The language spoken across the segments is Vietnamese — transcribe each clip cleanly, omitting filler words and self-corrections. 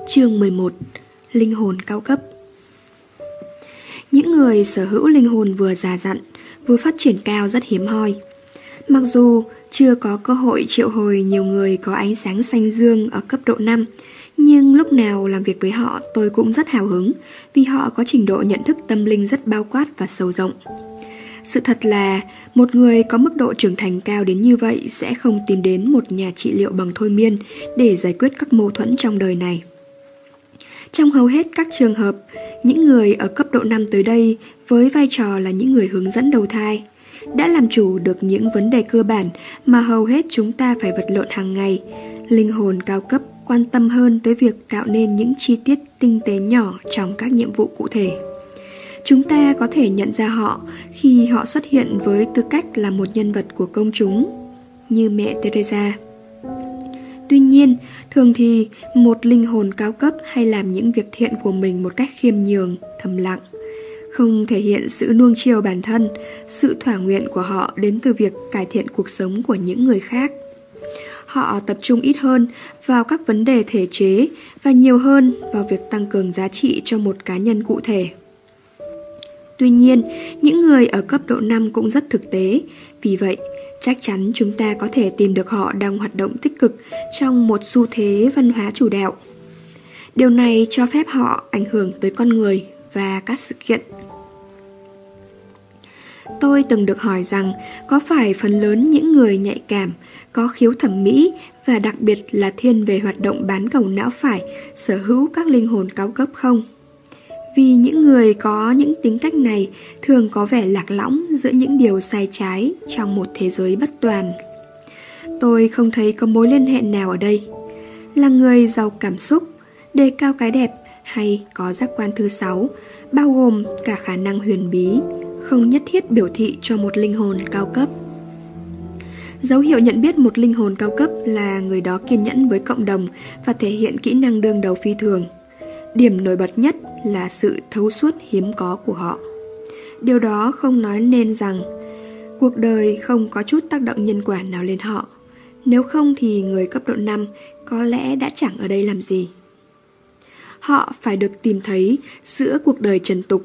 Chương 11. Linh hồn cao cấp. Những người sở hữu linh hồn vừa già dặn, vừa phát triển cao rất hiếm hoi. Mặc dù chưa có cơ hội triệu hồi nhiều người có ánh sáng xanh dương ở cấp độ 5, nhưng lúc nào làm việc với họ tôi cũng rất hào hứng, vì họ có trình độ nhận thức tâm linh rất bao quát và sâu rộng. Sự thật là một người có mức độ trưởng thành cao đến như vậy sẽ không tìm đến một nhà trị liệu bằng thôi miên để giải quyết các mâu thuẫn trong đời này. Trong hầu hết các trường hợp, những người ở cấp độ 5 tới đây với vai trò là những người hướng dẫn đầu thai đã làm chủ được những vấn đề cơ bản mà hầu hết chúng ta phải vật lộn hàng ngày. Linh hồn cao cấp quan tâm hơn tới việc tạo nên những chi tiết tinh tế nhỏ trong các nhiệm vụ cụ thể. Chúng ta có thể nhận ra họ khi họ xuất hiện với tư cách là một nhân vật của công chúng, như mẹ Teresa. Tuy nhiên, thường thì một linh hồn cao cấp hay làm những việc thiện của mình một cách khiêm nhường, thầm lặng, không thể hiện sự nuông chiều bản thân. Sự thỏa nguyện của họ đến từ việc cải thiện cuộc sống của những người khác. Họ tập trung ít hơn vào các vấn đề thể chế và nhiều hơn vào việc tăng cường giá trị cho một cá nhân cụ thể. Tuy nhiên, những người ở cấp độ 5 cũng rất thực tế, vì vậy chắc chắn chúng ta có thể tìm được họ đang hoạt động tích cực trong một xu thế văn hóa chủ đạo. Điều này cho phép họ ảnh hưởng tới con người và các sự kiện. Tôi từng được hỏi rằng có phải phần lớn những người nhạy cảm, có khiếu thẩm mỹ và đặc biệt là thiên về hoạt động bán cầu não phải sở hữu các linh hồn cao cấp không? Vì những người có những tính cách này thường có vẻ lạc lõng giữa những điều sai trái trong một thế giới bất toàn. Tôi không thấy có mối liên hệ nào ở đây. Là người giàu cảm xúc, đề cao cái đẹp hay có giác quan thứ 6, bao gồm cả khả năng huyền bí, không nhất thiết biểu thị cho một linh hồn cao cấp. Dấu hiệu nhận biết một linh hồn cao cấp là người đó kiên nhẫn với cộng đồng và thể hiện kỹ năng đương đầu phi thường. Điểm nổi bật nhất là sự thấu suốt hiếm có của họ. Điều đó không nói nên rằng cuộc đời không có chút tác động nhân quả nào lên họ. Nếu không thì người cấp độ 5 có lẽ đã chẳng ở đây làm gì. Họ phải được tìm thấy giữa cuộc đời trần tục.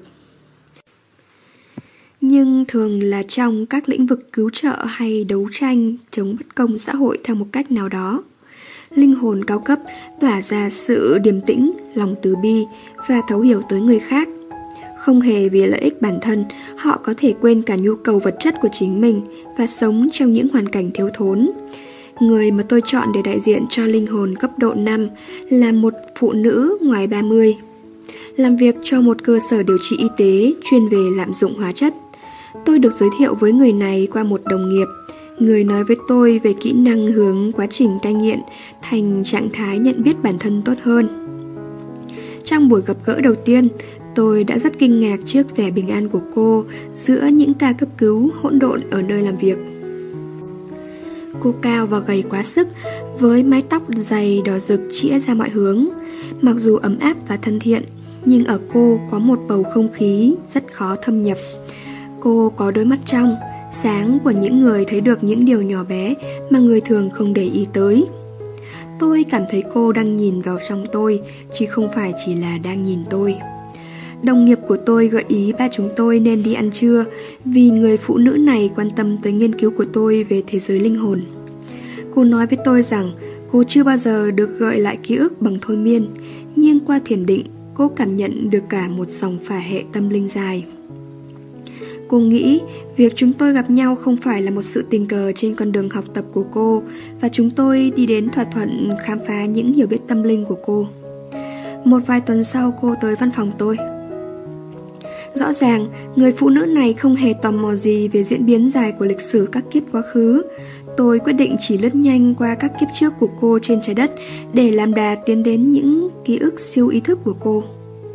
Nhưng thường là trong các lĩnh vực cứu trợ hay đấu tranh chống bất công xã hội theo một cách nào đó. Linh hồn cao cấp tỏa ra sự điềm tĩnh, lòng từ bi và thấu hiểu tới người khác. Không hề vì lợi ích bản thân, họ có thể quên cả nhu cầu vật chất của chính mình và sống trong những hoàn cảnh thiếu thốn. Người mà tôi chọn để đại diện cho linh hồn cấp độ 5 là một phụ nữ ngoài 30, làm việc cho một cơ sở điều trị y tế chuyên về lạm dụng hóa chất. Tôi được giới thiệu với người này qua một đồng nghiệp. Người nói với tôi về kỹ năng hướng quá trình cai nghiện thành trạng thái nhận biết bản thân tốt hơn. Trong buổi gặp gỡ đầu tiên, tôi đã rất kinh ngạc trước vẻ bình an của cô giữa những ca cấp cứu hỗn độn ở nơi làm việc. Cô cao và gầy quá sức, với mái tóc dày đỏ rực chĩa ra mọi hướng. Mặc dù ấm áp và thân thiện, nhưng ở cô có một bầu không khí rất khó thâm nhập. Cô có đôi mắt trong, sáng của những người thấy được những điều nhỏ bé mà người thường không để ý tới. Tôi cảm thấy cô đang nhìn vào trong tôi, chứ không phải chỉ là đang nhìn tôi. Đồng nghiệp của tôi gợi ý ba chúng tôi nên đi ăn trưa, vì người phụ nữ này quan tâm tới nghiên cứu của tôi về thế giới linh hồn. Cô nói với tôi rằng cô chưa bao giờ được gợi lại ký ức bằng thôi miên, nhưng qua thiền định, cô cảm nhận được cả một dòng phả hệ tâm linh dài. Cô nghĩ việc chúng tôi gặp nhau không phải là một sự tình cờ trên con đường học tập của cô, và chúng tôi đi đến thỏa thuận khám phá những hiểu biết tâm linh của cô. Một vài tuần sau cô tới văn phòng tôi. Rõ ràng, người phụ nữ này không hề tò mò gì về diễn biến dài của lịch sử các kiếp quá khứ. Tôi quyết định chỉ lướt nhanh qua các kiếp trước của cô trên trái đất để làm đà tiến đến những ký ức siêu ý thức của cô.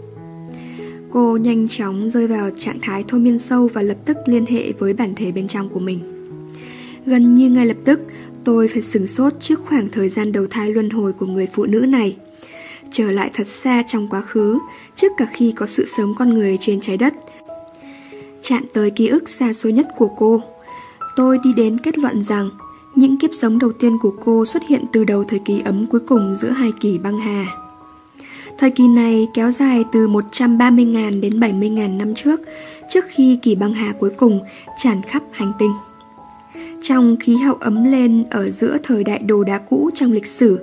Cô nhanh chóng rơi vào trạng thái thôi miên sâu và lập tức liên hệ với bản thể bên trong của mình. Gần như ngay lập tức, tôi phải sửng sốt trước khoảng thời gian đầu thai luân hồi của người phụ nữ này. Trở lại thật xa trong quá khứ, trước cả khi có sự sống con người trên trái đất. Chạm tới ký ức xa xôi nhất của cô, tôi đi đến kết luận rằng những kiếp sống đầu tiên của cô xuất hiện từ đầu thời kỳ ấm cuối cùng giữa hai kỳ băng hà. Thời kỳ này kéo dài từ 130.000 đến 70.000 năm trước khi kỳ băng hà cuối cùng tràn khắp hành tinh. Trong khí hậu ấm lên ở giữa thời đại đồ đá cũ trong lịch sử,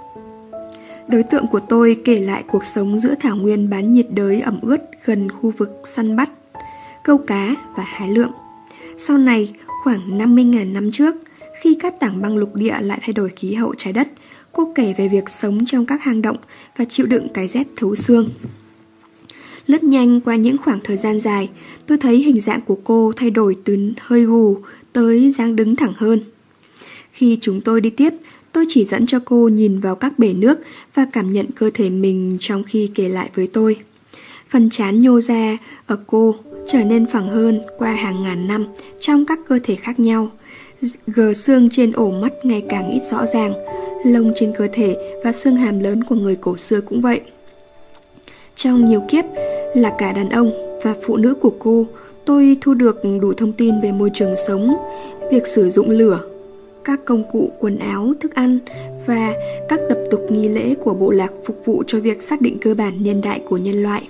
đối tượng của tôi kể lại cuộc sống giữa thảo nguyên bán nhiệt đới ẩm ướt gần khu vực săn bắt, câu cá và hái lượm. Sau này, khoảng 50.000 năm trước, khi các tảng băng lục địa lại thay đổi khí hậu trái đất, cô kể về việc sống trong các hang động và chịu đựng cái rét thấu xương. Lướt nhanh qua những khoảng thời gian dài, tôi thấy hình dạng của cô thay đổi từ hơi gù tới dáng đứng thẳng hơn. Khi chúng tôi đi tiếp, tôi chỉ dẫn cho cô nhìn vào các bể nước và cảm nhận cơ thể mình trong khi kể lại với tôi. Phần trán nhô ra ở cô trở nên phẳng hơn qua hàng ngàn năm trong các cơ thể khác nhau. Gờ xương trên ổ mắt ngày càng ít rõ ràng, lông trên cơ thể và xương hàm lớn của người cổ xưa cũng vậy. Trong nhiều kiếp là cả đàn ông và phụ nữ của cô, tôi thu được đủ thông tin về môi trường sống, việc sử dụng lửa, các công cụ, quần áo, thức ăn và các tập tục nghi lễ của bộ lạc phục vụ cho việc xác định cơ bản niên đại của nhân loại.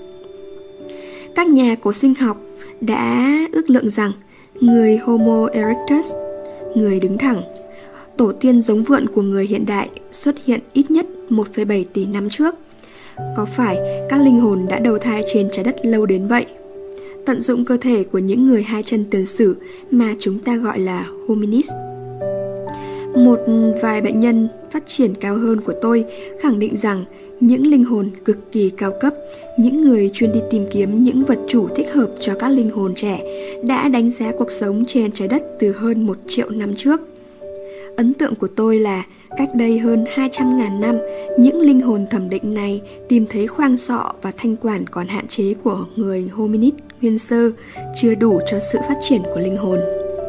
Các nhà cổ sinh học đã ước lượng rằng người Homo erectus, người đứng thẳng, tổ tiên giống vượn của người hiện đại, xuất hiện ít nhất 1,7 tỷ năm trước. Có phải các linh hồn đã đầu thai trên trái đất lâu đến vậy? Tận dụng cơ thể của những người hai chân tiền sử mà chúng ta gọi là hominid. Một vài bệnh nhân phát triển cao hơn của tôi khẳng định rằng những linh hồn cực kỳ cao cấp, những người chuyên đi tìm kiếm những vật chủ thích hợp cho các linh hồn trẻ, đã đánh giá cuộc sống trên trái đất từ hơn 1 triệu năm trước. Ấn tượng của tôi là cách đây hơn 200.000 năm, những linh hồn thẩm định này tìm thấy khoang sọ và thanh quản còn hạn chế của người hominid nguyên sơ, chưa đủ cho sự phát triển của linh hồn.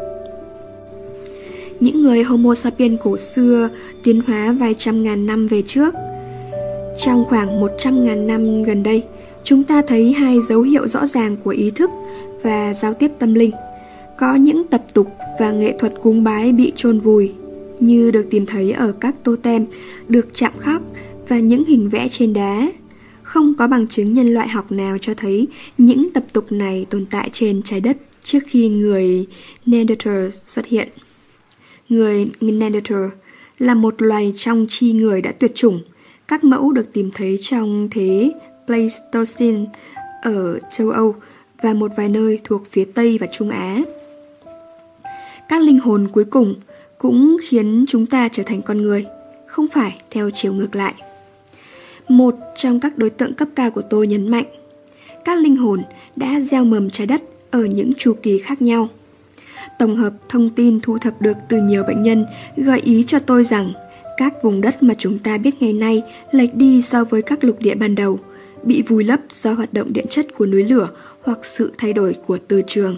Những người Homo sapiens cổ xưa tiến hóa vài trăm ngàn năm về trước. Trong khoảng 100.000 năm gần đây, chúng ta thấy hai dấu hiệu rõ ràng của ý thức và giao tiếp tâm linh. Có những tập tục và nghệ thuật cúng bái bị chôn vùi, như được tìm thấy ở các totem được chạm khắc và những hình vẽ trên đá. Không có bằng chứng nhân loại học nào cho thấy những tập tục này tồn tại trên trái đất trước khi người Neanderthal xuất hiện. Người Neanderthal là một loài trong chi người đã tuyệt chủng. Các mẫu được tìm thấy trong thế Pleistocene ở châu Âu và một vài nơi thuộc phía Tây và Trung Á. Các linh hồn cuối cùng cũng khiến chúng ta trở thành con người, không phải theo chiều ngược lại. Một trong các đối tượng cấp cao của tôi nhấn mạnh, các linh hồn đã gieo mầm trái đất ở những chu kỳ khác nhau. Tổng hợp thông tin thu thập được từ nhiều bệnh nhân gợi ý cho tôi rằng các vùng đất mà chúng ta biết ngày nay lệch đi so với các lục địa ban đầu, bị vùi lấp do hoạt động điện chất của núi lửa hoặc sự thay đổi của từ trường.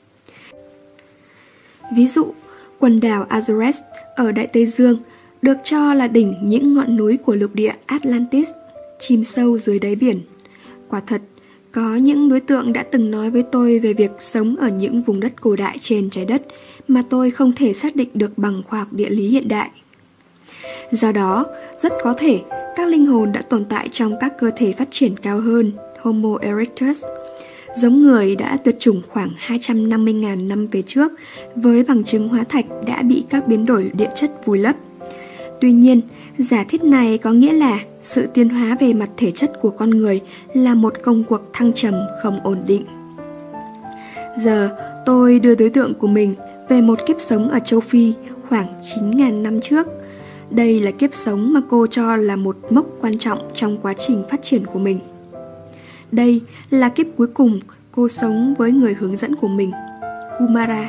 Ví dụ, quần đảo Azores ở Đại Tây Dương được cho là đỉnh những ngọn núi của lục địa Atlantis chìm sâu dưới đáy biển. Quả thật, có những đối tượng đã từng nói với tôi về việc sống ở những vùng đất cổ đại trên trái đất mà tôi không thể xác định được bằng khoa học địa lý hiện đại. Do đó, rất có thể các linh hồn đã tồn tại trong các cơ thể phát triển cao hơn Homo erectus, giống người đã tuyệt chủng khoảng 250.000 năm về trước, với bằng chứng hóa thạch đã bị các biến đổi địa chất vùi lấp. Tuy nhiên, giả thiết này có nghĩa là sự tiến hóa về mặt thể chất của con người là một công cuộc thăng trầm không ổn định. Giờ, tôi đưa đối tượng của mình về một kiếp sống ở châu Phi khoảng 9.000 năm trước. Đây là kiếp sống mà cô cho là một mốc quan trọng trong quá trình phát triển của mình. Đây là kiếp cuối cùng cô sống với người hướng dẫn của mình, Kumara.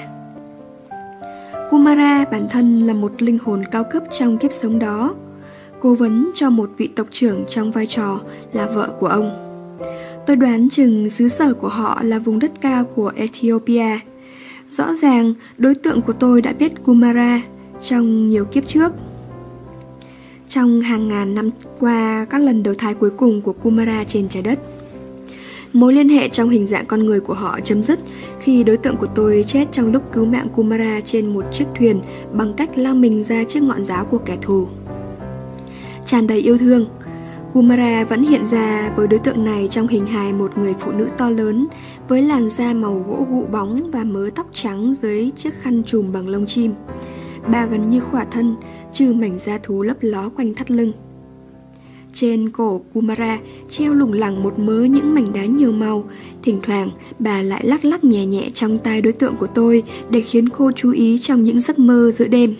Kumara bản thân là một linh hồn cao cấp trong kiếp sống đó, cố vấn cho một vị tộc trưởng trong vai trò là vợ của ông. Tôi đoán chừng xứ sở của họ là vùng đất cao của Ethiopia. Rõ ràng đối tượng của tôi đã biết Kumara trong nhiều kiếp trước. Trong hàng ngàn năm qua các lần đầu thai cuối cùng của Kumara trên trái đất, mối liên hệ trong hình dạng con người của họ chấm dứt khi đối tượng của tôi chết trong lúc cứu mạng Kumara trên một chiếc thuyền bằng cách lao mình ra trước ngọn giáo của kẻ thù. Tràn đầy yêu thương, Kumara vẫn hiện ra với đối tượng này trong hình hài một người phụ nữ to lớn với làn da màu gỗ gụ bóng và mớ tóc trắng dưới chiếc khăn trùm bằng lông chim. Bà gần như khỏa thân, trừ mảnh da thú lấp ló quanh thắt lưng. Trên cổ Kumara treo lủng lẳng một mớ những mảnh đá nhiều màu. Thỉnh thoảng bà lại lắc lắc nhẹ nhẹ trong tai đối tượng của tôi để khiến cô chú ý trong những giấc mơ giữa đêm.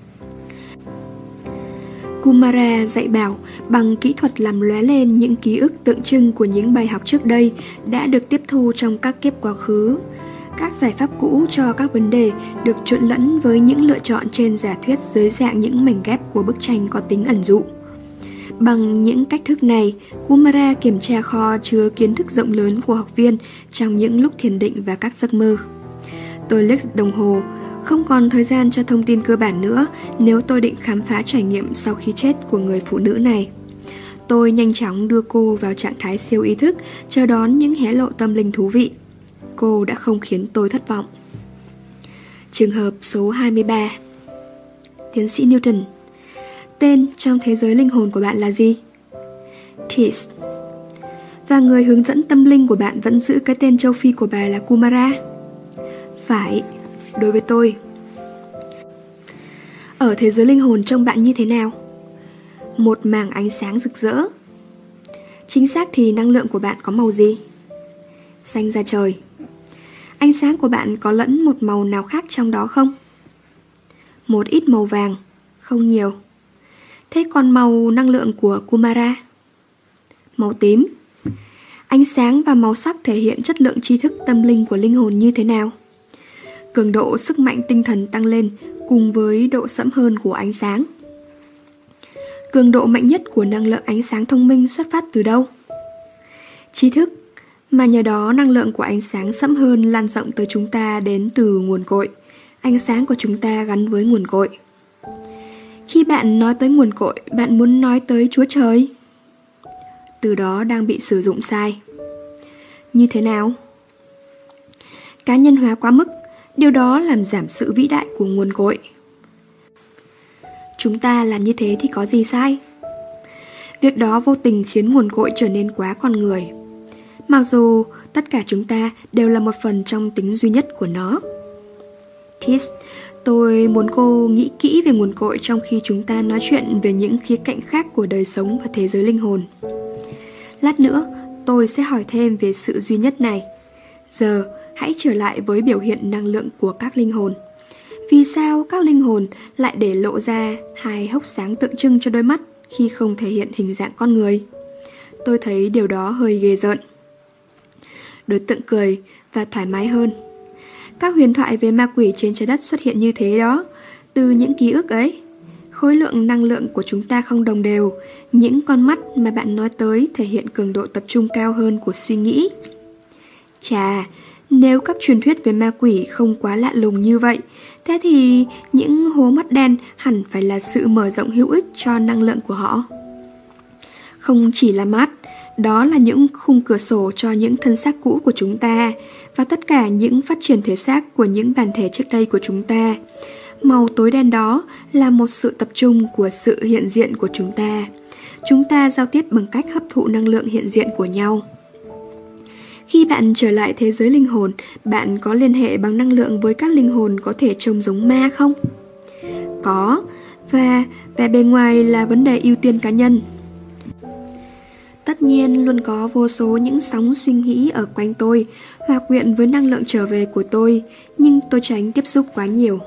Kumara dạy bảo bằng kỹ thuật làm lóe lên những ký ức tượng trưng của những bài học trước đây đã được tiếp thu trong các kiếp quá khứ. Các giải pháp cũ cho các vấn đề được trộn lẫn với những lựa chọn trên giả thuyết dưới dạng những mảnh ghép của bức tranh có tính ẩn dụ. Bằng những cách thức này, Kumara kiểm tra kho chứa kiến thức rộng lớn của học viên trong những lúc thiền định và các giấc mơ. Tôi liếc đồng hồ, không còn thời gian cho thông tin cơ bản nữa nếu tôi định khám phá trải nghiệm sau khi chết của người phụ nữ này. Tôi nhanh chóng đưa cô vào trạng thái siêu ý thức, chờ đón những hé lộ tâm linh thú vị. Cô đã không khiến tôi thất vọng. Trường hợp số 23. Tiến sĩ Newton. Tên trong thế giới linh hồn của bạn là gì? Tis. Và người hướng dẫn tâm linh của bạn vẫn giữ cái tên châu Phi của bà là Kumara? Phải, đối với tôi. Ở thế giới linh hồn trông bạn như thế nào? Một mảng ánh sáng rực rỡ. Chính xác thì năng lượng của bạn có màu gì? Xanh da trời. Ánh sáng của bạn có lẫn một màu nào khác trong đó không? Một ít màu vàng, không nhiều. Thế còn màu năng lượng của Kumara? Màu tím. Ánh sáng và màu sắc thể hiện chất lượng tri thức tâm linh của linh hồn như thế nào? Cường độ sức mạnh tinh thần tăng lên cùng với độ sẫm hơn của ánh sáng. Cường độ mạnh nhất của năng lượng ánh sáng thông minh xuất phát từ đâu? Tri thức, mà nhờ đó năng lượng của ánh sáng sẫm hơn lan rộng tới chúng ta đến từ nguồn cội. Ánh sáng của chúng ta gắn với nguồn cội. Khi bạn nói tới nguồn cội, bạn muốn nói tới Chúa Trời? Từ đó đang bị sử dụng sai. Như thế nào? Cá nhân hóa quá mức, điều đó làm giảm sự vĩ đại của nguồn cội. Chúng ta làm như thế thì có gì sai? Việc đó vô tình khiến nguồn cội trở nên quá con người. Mặc dù tất cả chúng ta đều là một phần trong tính duy nhất của nó. Tis, tôi muốn cô nghĩ kỹ về nguồn cội trong khi chúng ta nói chuyện về những khía cạnh khác của đời sống và thế giới linh hồn. Lát nữa, tôi sẽ hỏi thêm về sự duy nhất này. Giờ, hãy trở lại với biểu hiện năng lượng của các linh hồn. Vì sao các linh hồn lại để lộ ra hai hốc sáng tượng trưng cho đôi mắt khi không thể hiện hình dạng con người? Tôi thấy điều đó hơi ghê rợn. Đối tượng cười và thoải mái hơn. Các huyền thoại về ma quỷ trên trái đất xuất hiện như thế đó. Từ những ký ức ấy, khối lượng năng lượng của chúng ta không đồng đều. Những con mắt mà bạn nói tới thể hiện cường độ tập trung cao hơn của suy nghĩ. Chà, nếu các truyền thuyết về ma quỷ không quá lạ lùng như vậy, thế thì những hố mắt đen hẳn phải là sự mở rộng hữu ích cho năng lượng của họ. Không chỉ là mắt, đó là những khung cửa sổ cho những thân xác cũ của chúng ta và tất cả những phát triển thể xác của những bản thể trước đây của chúng ta. Màu tối đen đó là một sự tập trung của sự hiện diện của chúng ta. Chúng ta giao tiếp bằng cách hấp thụ năng lượng hiện diện của nhau. Khi bạn trở lại thế giới linh hồn, bạn có liên hệ bằng năng lượng với các linh hồn có thể trông giống ma không? Có, và vẻ bề ngoài là vấn đề ưu tiên cá nhân. Tất nhiên luôn có vô số những sóng suy nghĩ ở quanh tôi, hòa quyện với năng lượng trở về của tôi, nhưng tôi tránh tiếp xúc quá nhiều.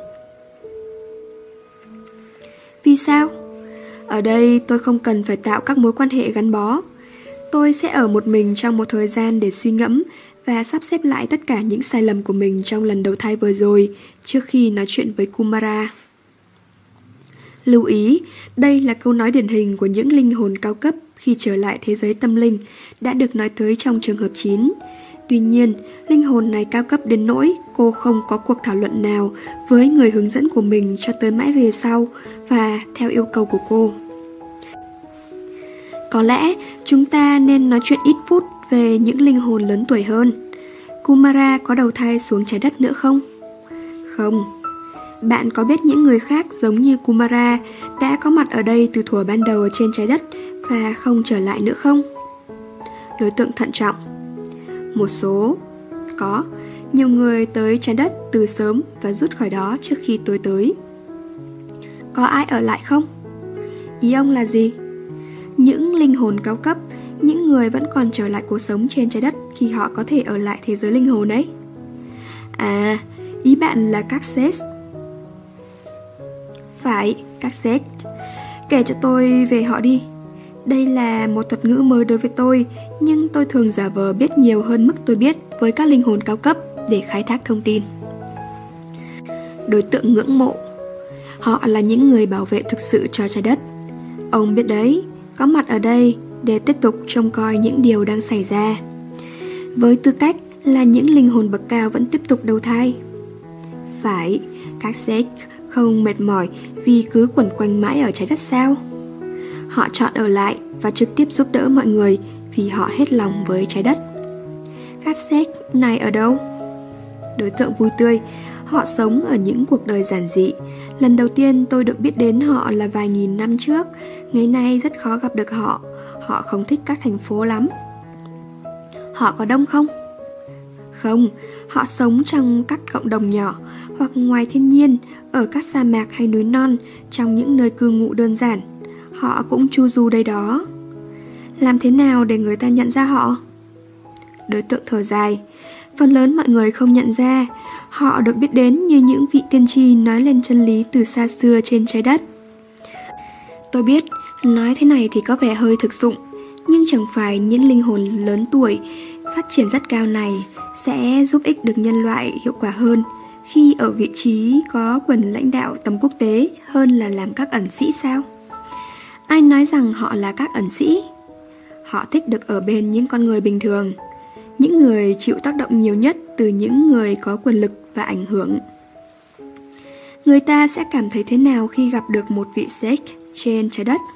Vì sao? Ở đây tôi không cần phải tạo các mối quan hệ gắn bó. Tôi sẽ ở một mình trong một thời gian để suy ngẫm và sắp xếp lại tất cả những sai lầm của mình trong lần đầu thai vừa rồi trước khi nói chuyện với Kumara. Lưu ý, đây là câu nói điển hình của những linh hồn cao cấp khi trở lại thế giới tâm linh đã được nói tới trong trường hợp 9. Tuy nhiên, linh hồn này cao cấp đến nỗi cô không có cuộc thảo luận nào với người hướng dẫn của mình cho tới mãi về sau và theo yêu cầu của cô. Có lẽ chúng ta nên nói chuyện ít phút về những linh hồn lớn tuổi hơn. Kumara có đầu thai xuống trái đất nữa không? Không. Bạn có biết những người khác giống như Kumara đã có mặt ở đây từ thuở ban đầu trên trái đất và không trở lại nữa không? Đối tượng thận trọng. Một số. Có. Nhiều người tới trái đất từ sớm và rút khỏi đó trước khi tôi tới. Có ai ở lại không? Ý ông là gì? Những linh hồn cao cấp, những người vẫn còn trở lại cuộc sống trên trái đất khi họ có thể ở lại thế giới linh hồn ấy. À, ý bạn là các sect. Phải, các sect. Kể cho tôi về họ đi. Đây là một thuật ngữ mới đối với tôi, nhưng tôi thường giả vờ biết nhiều hơn mức tôi biết với các linh hồn cao cấp để khai thác thông tin. Đối tượng ngưỡng mộ. Họ là những người bảo vệ thực sự cho trái đất. Ông biết đấy, có mặt ở đây để tiếp tục trông coi những điều đang xảy ra. Với tư cách là những linh hồn bậc cao vẫn tiếp tục đầu thai. Phải, các sect không mệt mỏi vì cứ quẩn quanh mãi ở trái đất sao? Họ chọn ở lại và trực tiếp giúp đỡ mọi người vì họ hết lòng với trái đất. Các sect này ở đâu? Đối tượng vui tươi. Họ sống ở những cuộc đời giản dị. Lần đầu tiên tôi được biết đến họ là vài nghìn năm trước. Ngày nay rất khó gặp được họ. Họ không thích các thành phố lắm. Họ có đông không? Không, họ sống trong các cộng đồng nhỏ hoặc ngoài thiên nhiên, ở các sa mạc hay núi non, trong những nơi cư ngụ đơn giản. Họ cũng chu du đây đó. Làm thế nào để người ta nhận ra họ? Đối tượng thở dài. Phần lớn mọi người không nhận ra. Họ được biết đến như những vị tiên tri nói lên chân lý từ xa xưa trên trái đất. Tôi biết, nói thế này thì có vẻ hơi thực dụng, nhưng chẳng phải những linh hồn lớn tuổi, phát triển rất cao này sẽ giúp ích được nhân loại hiệu quả hơn khi ở vị trí có quyền lãnh đạo tầm quốc tế hơn là làm các ẩn sĩ sao? Ai nói rằng họ là các ẩn sĩ? Họ thích được ở bên những con người bình thường, những người chịu tác động nhiều nhất từ những người có quyền lực và ảnh hưởng. Người ta sẽ cảm thấy thế nào khi gặp được một vị sect trên trái đất?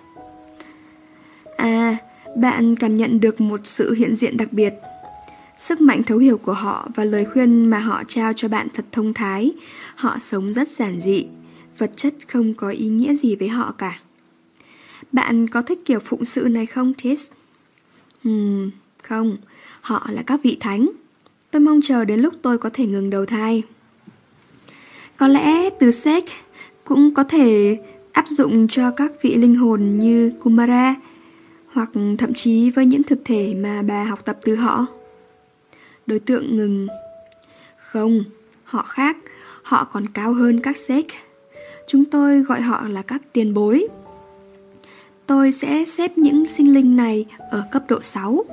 À, bạn cảm nhận được một sự hiện diện đặc biệt. Sức mạnh thấu hiểu của họ và lời khuyên mà họ trao cho bạn thật thông thái. Họ sống rất giản dị, vật chất không có ý nghĩa gì với họ cả. Bạn có thích kiểu phụng sự này không, Tis? Không, họ là các vị thánh. Tôi mong chờ đến lúc tôi có thể ngừng đầu thai. Có lẽ từ sect cũng có thể áp dụng cho các vị linh hồn như Kumara, hoặc thậm chí với những thực thể mà bà học tập từ họ. Đối tượng ngừng. Không, họ khác, họ còn cao hơn các sect. Chúng tôi gọi họ là các tiền bối. Tôi sẽ xếp những sinh linh này ở cấp độ 6.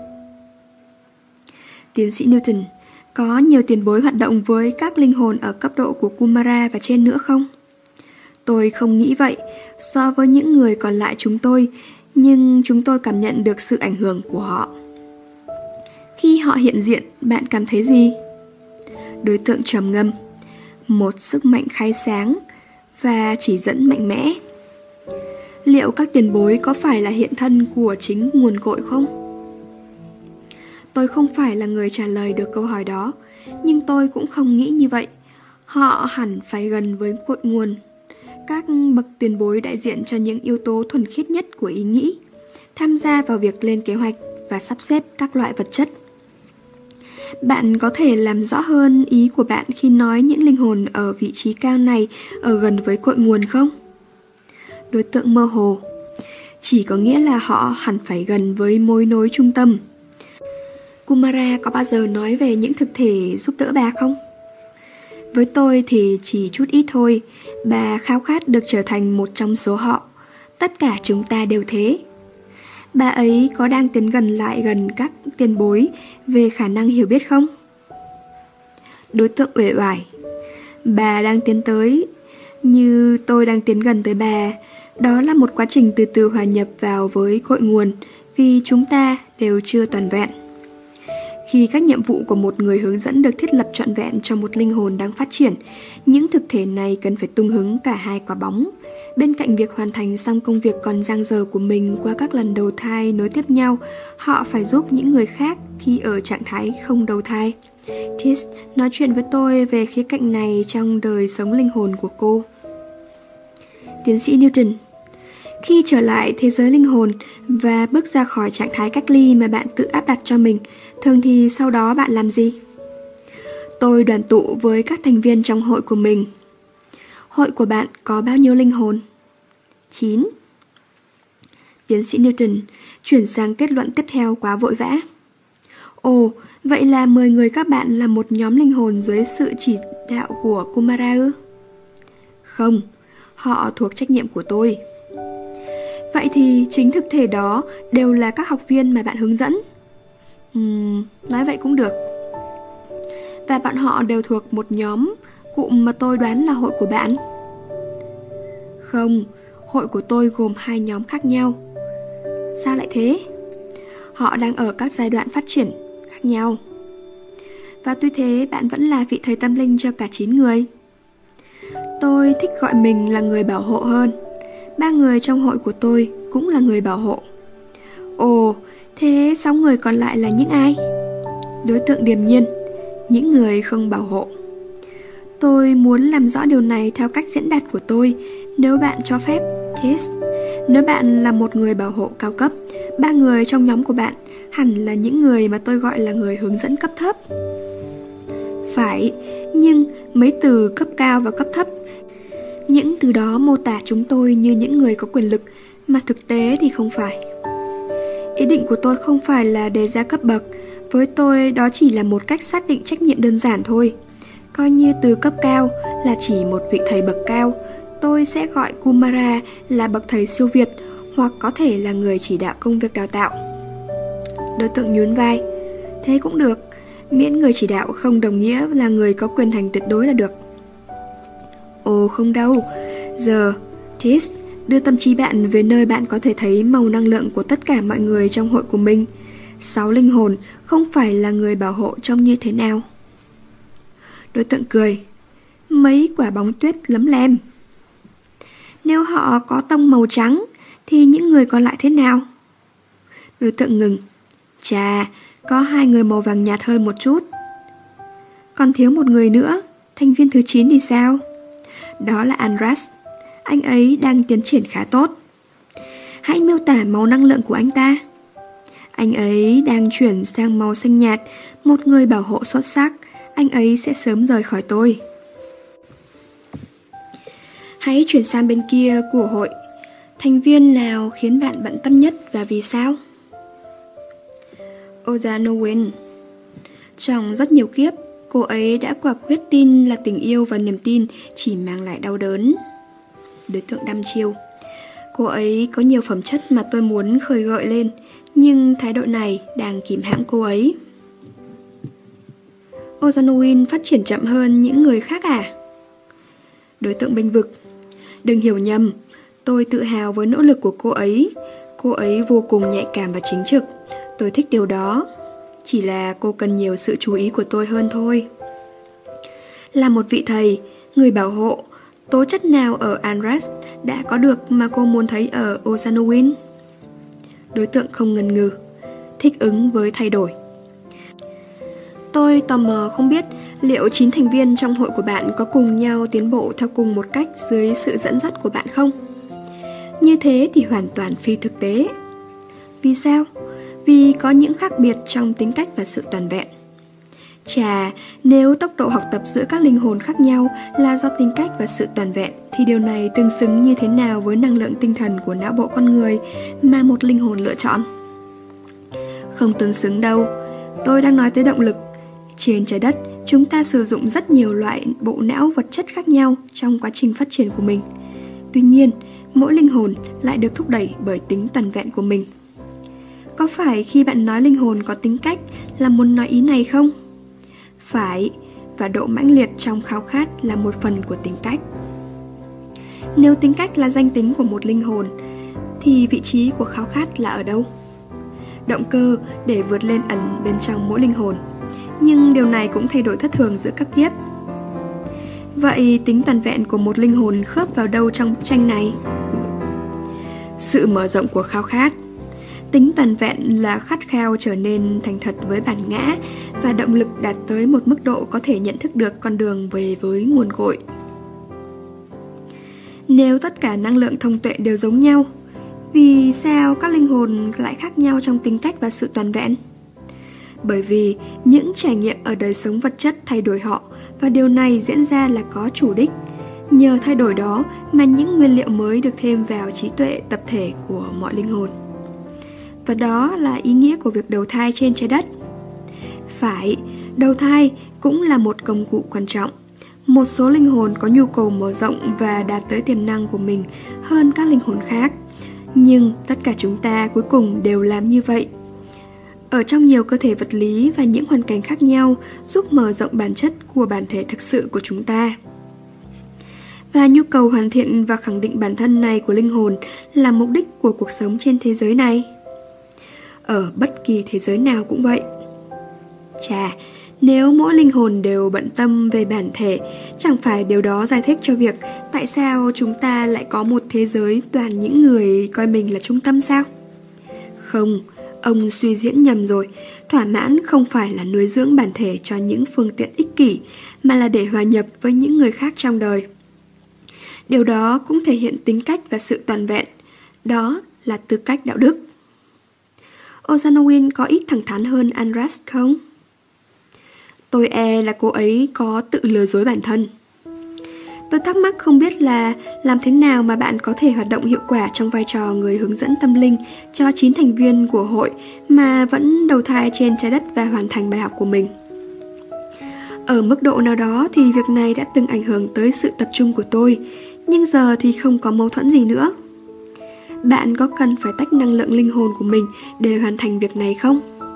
Tiến sĩ Newton, có nhiều tiền bối hoạt động với các linh hồn ở cấp độ của Kumara và trên nữa không? Tôi không nghĩ vậy so với những người còn lại chúng tôi, nhưng chúng tôi cảm nhận được sự ảnh hưởng của họ. Khi họ hiện diện, bạn cảm thấy gì? Đối tượng trầm ngâm. Một sức mạnh khai sáng và chỉ dẫn mạnh mẽ. Liệu các tiền bối có phải là hiện thân của chính nguồn cội không? Tôi không phải là người trả lời được câu hỏi đó, nhưng tôi cũng không nghĩ như vậy. Họ hẳn phải gần với cội nguồn. Các bậc tiền bối đại diện cho những yếu tố thuần khiết nhất của ý nghĩ, tham gia vào việc lên kế hoạch và sắp xếp các loại vật chất. Bạn có thể làm rõ hơn ý của bạn khi nói những linh hồn ở vị trí cao này ở gần với cội nguồn không? Đối tượng mơ hồ. Chỉ có nghĩa là họ hẳn phải gần với mối nối trung tâm. Kumara có bao giờ nói về những thực thể giúp đỡ bà không? Với tôi thì chỉ chút ít thôi. Bà khao khát được trở thành một trong số họ. Tất cả chúng ta đều thế. Bà ấy có đang tiến gần các tiền bối về khả năng hiểu biết không? Đối tượng uể oải. Bà đang tiến tới như tôi đang tiến gần tới bà. Đó là một quá trình từ từ hòa nhập vào với cội nguồn, vì chúng ta đều chưa toàn vẹn. Khi các nhiệm vụ của một người hướng dẫn được thiết lập trọn vẹn cho một linh hồn đang phát triển, những thực thể này cần phải tung hứng cả hai quả bóng. Bên cạnh việc hoàn thành xong công việc còn dang dở của mình qua các lần đầu thai nối tiếp nhau, họ phải giúp những người khác khi ở trạng thái không đầu thai. Tis nói chuyện với tôi về khía cạnh này trong đời sống linh hồn của cô. Tiến sĩ Newton, Khi trở lại thế giới linh hồn và bước ra khỏi trạng thái cách ly mà bạn tự áp đặt cho mình, thường thì sau đó bạn làm gì? Tôi đoàn tụ với các thành viên trong hội của mình. Hội của bạn có bao nhiêu linh hồn? 9. Tiến sĩ Newton chuyển sang kết luận tiếp theo quá vội vã. Ồ, vậy là 10 người các bạn là một nhóm linh hồn dưới sự chỉ đạo của Kumara ư? Không, họ thuộc trách nhiệm của tôi. Vậy thì chính thực thể đó đều là các học viên mà bạn hướng dẫn. Nói vậy cũng được. Và bọn họ đều thuộc một nhóm cụm mà tôi đoán là hội của bạn. Không, hội của tôi gồm 2 nhóm khác nhau. Sao lại thế? Họ đang ở các giai đoạn phát triển khác nhau. Và tuy thế bạn vẫn là vị thầy tâm linh cho cả 9 người. Tôi thích gọi mình là người bảo hộ hơn. 3 người trong hội của tôi cũng là người bảo hộ. Ồ, thế 6 người còn lại là những ai? Đối tượng điềm nhiên, những người không bảo hộ. Tôi muốn làm rõ điều này theo cách diễn đạt của tôi, nếu bạn cho phép. Yes. Nếu bạn là một người bảo hộ cao cấp, 3 người trong nhóm của bạn hẳn là những người mà tôi gọi là người hướng dẫn cấp thấp. Phải, nhưng mấy từ cấp cao và cấp thấp, những từ đó mô tả chúng tôi như những người có quyền lực, mà thực tế thì không phải. Ý định của tôi không phải là đề ra cấp bậc. Với tôi đó chỉ là một cách xác định trách nhiệm đơn giản thôi. Coi như từ cấp cao là chỉ một vị thầy bậc cao, tôi sẽ gọi Kumara là bậc thầy siêu việt, hoặc có thể là người chỉ đạo công việc đào tạo. Đối tượng nhún vai. Thế cũng được, miễn người chỉ đạo không đồng nghĩa là người có quyền hành tuyệt đối là được. Ồ không đâu. Giờ, Tis, đưa tâm trí bạn về nơi bạn có thể thấy màu năng lượng của tất cả mọi người trong hội của mình. 6 linh hồn không phải là người bảo hộ trông như thế nào? Đối tượng cười. Mấy quả bóng tuyết lấm lem. Nếu họ có tông màu trắng thì những người còn lại thế nào? Đối tượng ngừng. Chà, có 2 người màu vàng nhạt hơn một chút. Còn thiếu một người nữa, thành viên thứ 9 thì sao? Đó là Andras. Anh ấy đang tiến triển khá tốt. Hãy miêu tả màu năng lượng của anh ta. Anh ấy đang chuyển sang màu xanh nhạt, một người bảo hộ xuất sắc. Anh ấy sẽ sớm rời khỏi tôi. Hãy chuyển sang bên kia của hội. Thành viên nào khiến bạn bận tâm nhất và vì sao? Ozanowen. Trong rất nhiều kiếp, cô ấy đã quả quyết tin là tình yêu và niềm tin chỉ mang lại đau đớn. Đối tượng đăm chiêu. Cô ấy có nhiều phẩm chất mà tôi muốn khơi gợi lên, nhưng thái độ này đang kìm hãm cô ấy. Ozanowen phát triển chậm hơn những người khác à? Đối tượng bênh vực. Đừng hiểu nhầm, tôi tự hào với nỗ lực của cô ấy. Cô ấy vô cùng nhạy cảm và chính trực. Tôi thích điều đó. Chỉ là cô cần nhiều sự chú ý của tôi hơn thôi. Là một vị thầy, người bảo hộ, tố chất nào ở Andras đã có được mà cô muốn thấy ở Ozanowen? Đối tượng không ngần ngừ. Thích ứng với thay đổi. Tôi tò mò không biết liệu 9 thành viên trong hội của bạn có cùng nhau tiến bộ theo cùng một cách dưới sự dẫn dắt của bạn không? Như thế thì hoàn toàn phi thực tế. Vì sao? Vì có những khác biệt trong tính cách và sự toàn vẹn. Chà, nếu tốc độ học tập giữa các linh hồn khác nhau là do tính cách và sự toàn vẹn, thì điều này tương xứng như thế nào với năng lượng tinh thần của não bộ con người mà một linh hồn lựa chọn? Không tương xứng đâu. Tôi đang nói tới động lực. Trên trái đất, chúng ta sử dụng rất nhiều loại bộ não vật chất khác nhau trong quá trình phát triển của mình. Tuy nhiên, mỗi linh hồn lại được thúc đẩy bởi tính toàn vẹn của mình. Có phải khi bạn nói linh hồn có tính cách là muốn nói ý này không? Phải, và độ mãnh liệt trong khao khát là một phần của tính cách. Nếu tính cách là danh tính của một linh hồn, thì vị trí của khao khát là ở đâu? Động cơ để vượt lên ẩn bên trong mỗi linh hồn. Nhưng điều này cũng thay đổi thất thường giữa các kiếp. Vậy tính toàn vẹn của một linh hồn khớp vào đâu trong bức tranh này? Sự mở rộng của khao khát. Tính toàn vẹn là khát khao trở nên thành thật với bản ngã và động lực đạt tới một mức độ có thể nhận thức được con đường về với nguồn cội. Nếu tất cả năng lượng thông tuệ đều giống nhau, Vì sao các linh hồn lại khác nhau trong tính cách và sự toàn vẹn? Bởi vì những trải nghiệm ở đời sống vật chất thay đổi họ, và điều này diễn ra là có chủ đích. Nhờ thay đổi đó mà những nguyên liệu mới được thêm vào trí tuệ tập thể của mọi linh hồn. Và đó là ý nghĩa của việc đầu thai trên trái đất. Phải, đầu thai cũng là một công cụ quan trọng. Một số linh hồn có nhu cầu mở rộng và đạt tới tiềm năng của mình hơn các linh hồn khác. Nhưng tất cả chúng ta cuối cùng đều làm như vậy. Ở trong nhiều cơ thể vật lý và những hoàn cảnh khác nhau giúp mở rộng bản chất của bản thể thực sự của chúng ta. Và nhu cầu hoàn thiện và khẳng định bản thân này của linh hồn là mục đích của cuộc sống trên thế giới này. Ở bất kỳ thế giới nào cũng vậy. Chà, nếu mỗi linh hồn đều bận tâm về bản thể, chẳng phải điều đó giải thích cho việc tại sao chúng ta lại có một thế giới toàn những người coi mình là trung tâm sao? Không, ông suy diễn nhầm rồi. Thỏa mãn không phải là nuôi dưỡng bản thể cho những phương tiện ích kỷ, mà là để hòa nhập với những người khác trong đời. Điều đó cũng thể hiện tính cách và sự toàn vẹn. Đó là tư cách đạo đức. Osanowin có ít thẳng thắn hơn Andras không? Tôi e là cô ấy có tự lừa dối bản thân. Tôi thắc mắc không biết là làm thế nào mà bạn có thể hoạt động hiệu quả trong vai trò người hướng dẫn tâm linh cho 9 thành viên của hội mà vẫn đầu thai trên trái đất và hoàn thành bài học của mình. Ở mức độ nào đó thì việc này đã từng ảnh hưởng tới sự tập trung của tôi, nhưng giờ thì không có mâu thuẫn gì nữa. Bạn có cần phải tách năng lượng linh hồn của mình để hoàn thành việc này không?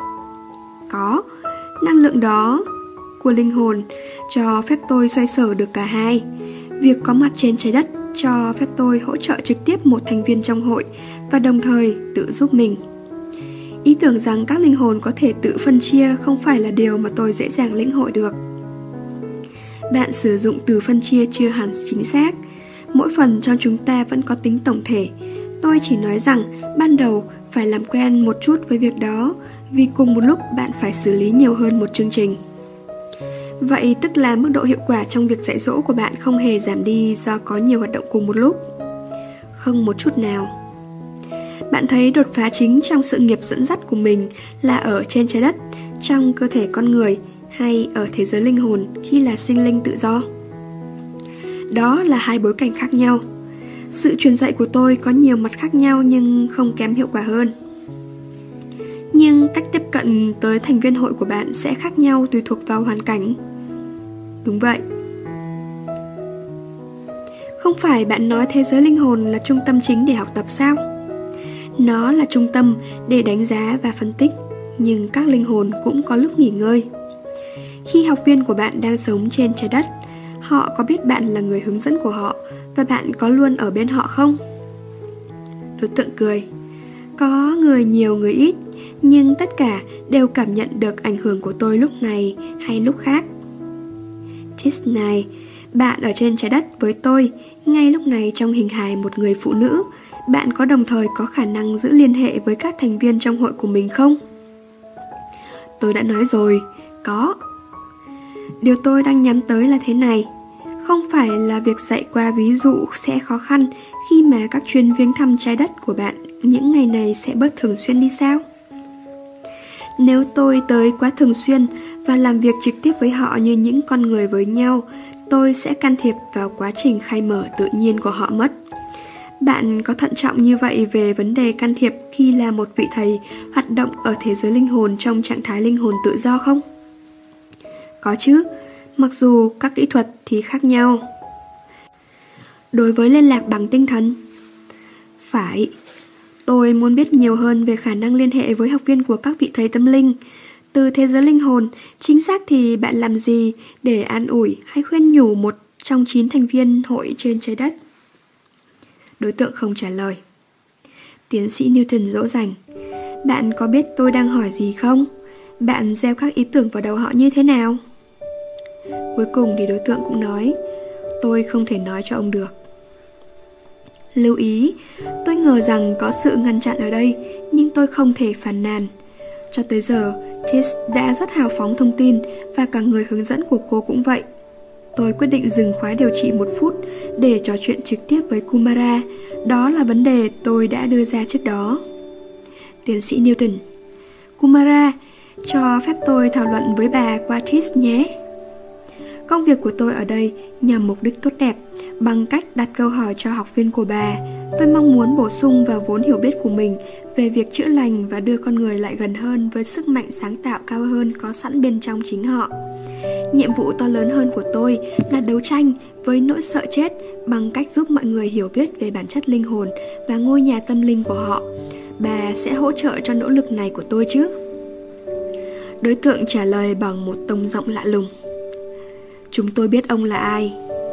Có, năng lượng đó của linh hồn cho phép tôi xoay sở được cả hai. Việc có mặt trên trái đất cho phép tôi hỗ trợ trực tiếp một thành viên trong hội và đồng thời tự giúp mình. Ý tưởng rằng các linh hồn có thể tự phân chia không phải là điều mà tôi dễ dàng lĩnh hội được. Bạn sử dụng từ phân chia chưa hẳn chính xác. Mỗi phần trong chúng ta vẫn có tính tổng thể. Tôi chỉ nói rằng ban đầu phải làm quen một chút với việc đó, vì cùng một lúc bạn phải xử lý nhiều hơn một chương trình. Vậy tức là mức độ hiệu quả trong việc dạy dỗ của bạn không hề giảm đi do có nhiều hoạt động cùng một lúc? Không một chút nào. Bạn thấy đột phá chính trong sự nghiệp dẫn dắt của mình là ở trên trái đất, trong cơ thể con người, hay ở thế giới linh hồn khi là sinh linh tự do? Đó là hai bối cảnh khác nhau. Sự truyền dạy của tôi có nhiều mặt khác nhau nhưng không kém hiệu quả hơn. Nhưng cách tiếp cận tới thành viên hội của bạn sẽ khác nhau tùy thuộc vào hoàn cảnh. Đúng vậy. Không phải bạn nói thế giới linh hồn là trung tâm chính để học tập sao? Nó là trung tâm để đánh giá và phân tích, nhưng các linh hồn cũng có lúc nghỉ ngơi. Khi học viên của bạn đang sống trên trái đất, họ có biết bạn là người hướng dẫn của họ và bạn có luôn ở bên họ không? Đối tượng cười. Có người nhiều người ít, nhưng tất cả đều cảm nhận được ảnh hưởng của tôi lúc này hay lúc khác. Tis này, bạn ở trên trái đất với tôi, ngay lúc này trong hình hài một người phụ nữ, bạn có đồng thời có khả năng giữ liên hệ với các thành viên trong hội của mình không? Tôi đã nói rồi, có. Điều tôi đang nhắm tới là thế này. Không phải là việc dạy qua ví dụ sẽ khó khăn khi mà các chuyên viếng thăm trái đất của bạn những ngày này sẽ bớt thường xuyên đi sao? Nếu tôi tới quá thường xuyên và làm việc trực tiếp với họ như những con người với nhau, tôi sẽ can thiệp vào quá trình khai mở tự nhiên của họ mất. Bạn có thận trọng như vậy về vấn đề can thiệp khi là một vị thầy hoạt động ở thế giới linh hồn trong trạng thái linh hồn tự do không? Có chứ, mặc dù các kỹ thuật thì khác nhau. Đối với liên lạc bằng tinh thần, phải. Tôi muốn biết nhiều hơn về khả năng liên hệ với học viên của các vị thầy tâm linh. Từ thế giới linh hồn, chính xác thì bạn làm gì để an ủi hay khuyên nhủ một trong 9 thành viên hội trên trái đất? Đối tượng không trả lời. Tiến sĩ Newton dỗ dành. Bạn có biết tôi đang hỏi gì không? Bạn gieo các ý tưởng vào đầu họ như thế nào? Cuối cùng thì đối tượng cũng nói, tôi không thể nói cho ông được. Lưu ý, tôi ngờ rằng có sự ngăn chặn ở đây, nhưng tôi không thể phàn nàn. Cho tới giờ, Tis đã rất hào phóng thông tin và cả người hướng dẫn của cô cũng vậy. Tôi quyết định dừng khóa điều trị 1 phút để trò chuyện trực tiếp với Kumara. Đó là vấn đề tôi đã đưa ra trước đó. Tiến sĩ Newton: Kumara, cho phép tôi thảo luận với bà Curtis nhé. Công việc của tôi ở đây nhằm mục đích tốt đẹp. Bằng cách đặt câu hỏi cho học viên của bà, tôi mong muốn bổ sung vào vốn hiểu biết của mình về việc chữa lành và đưa con người lại gần hơn với sức mạnh sáng tạo cao hơn có sẵn bên trong chính họ. Nhiệm vụ to lớn hơn của tôi là đấu tranh với nỗi sợ chết bằng cách giúp mọi người hiểu biết về bản chất linh hồn và ngôi nhà tâm linh của họ. Bà sẽ hỗ trợ cho nỗ lực này của tôi chứ? Đối tượng trả lời bằng một tông giọng lạ lùng: Chúng tôi biết ông là ai.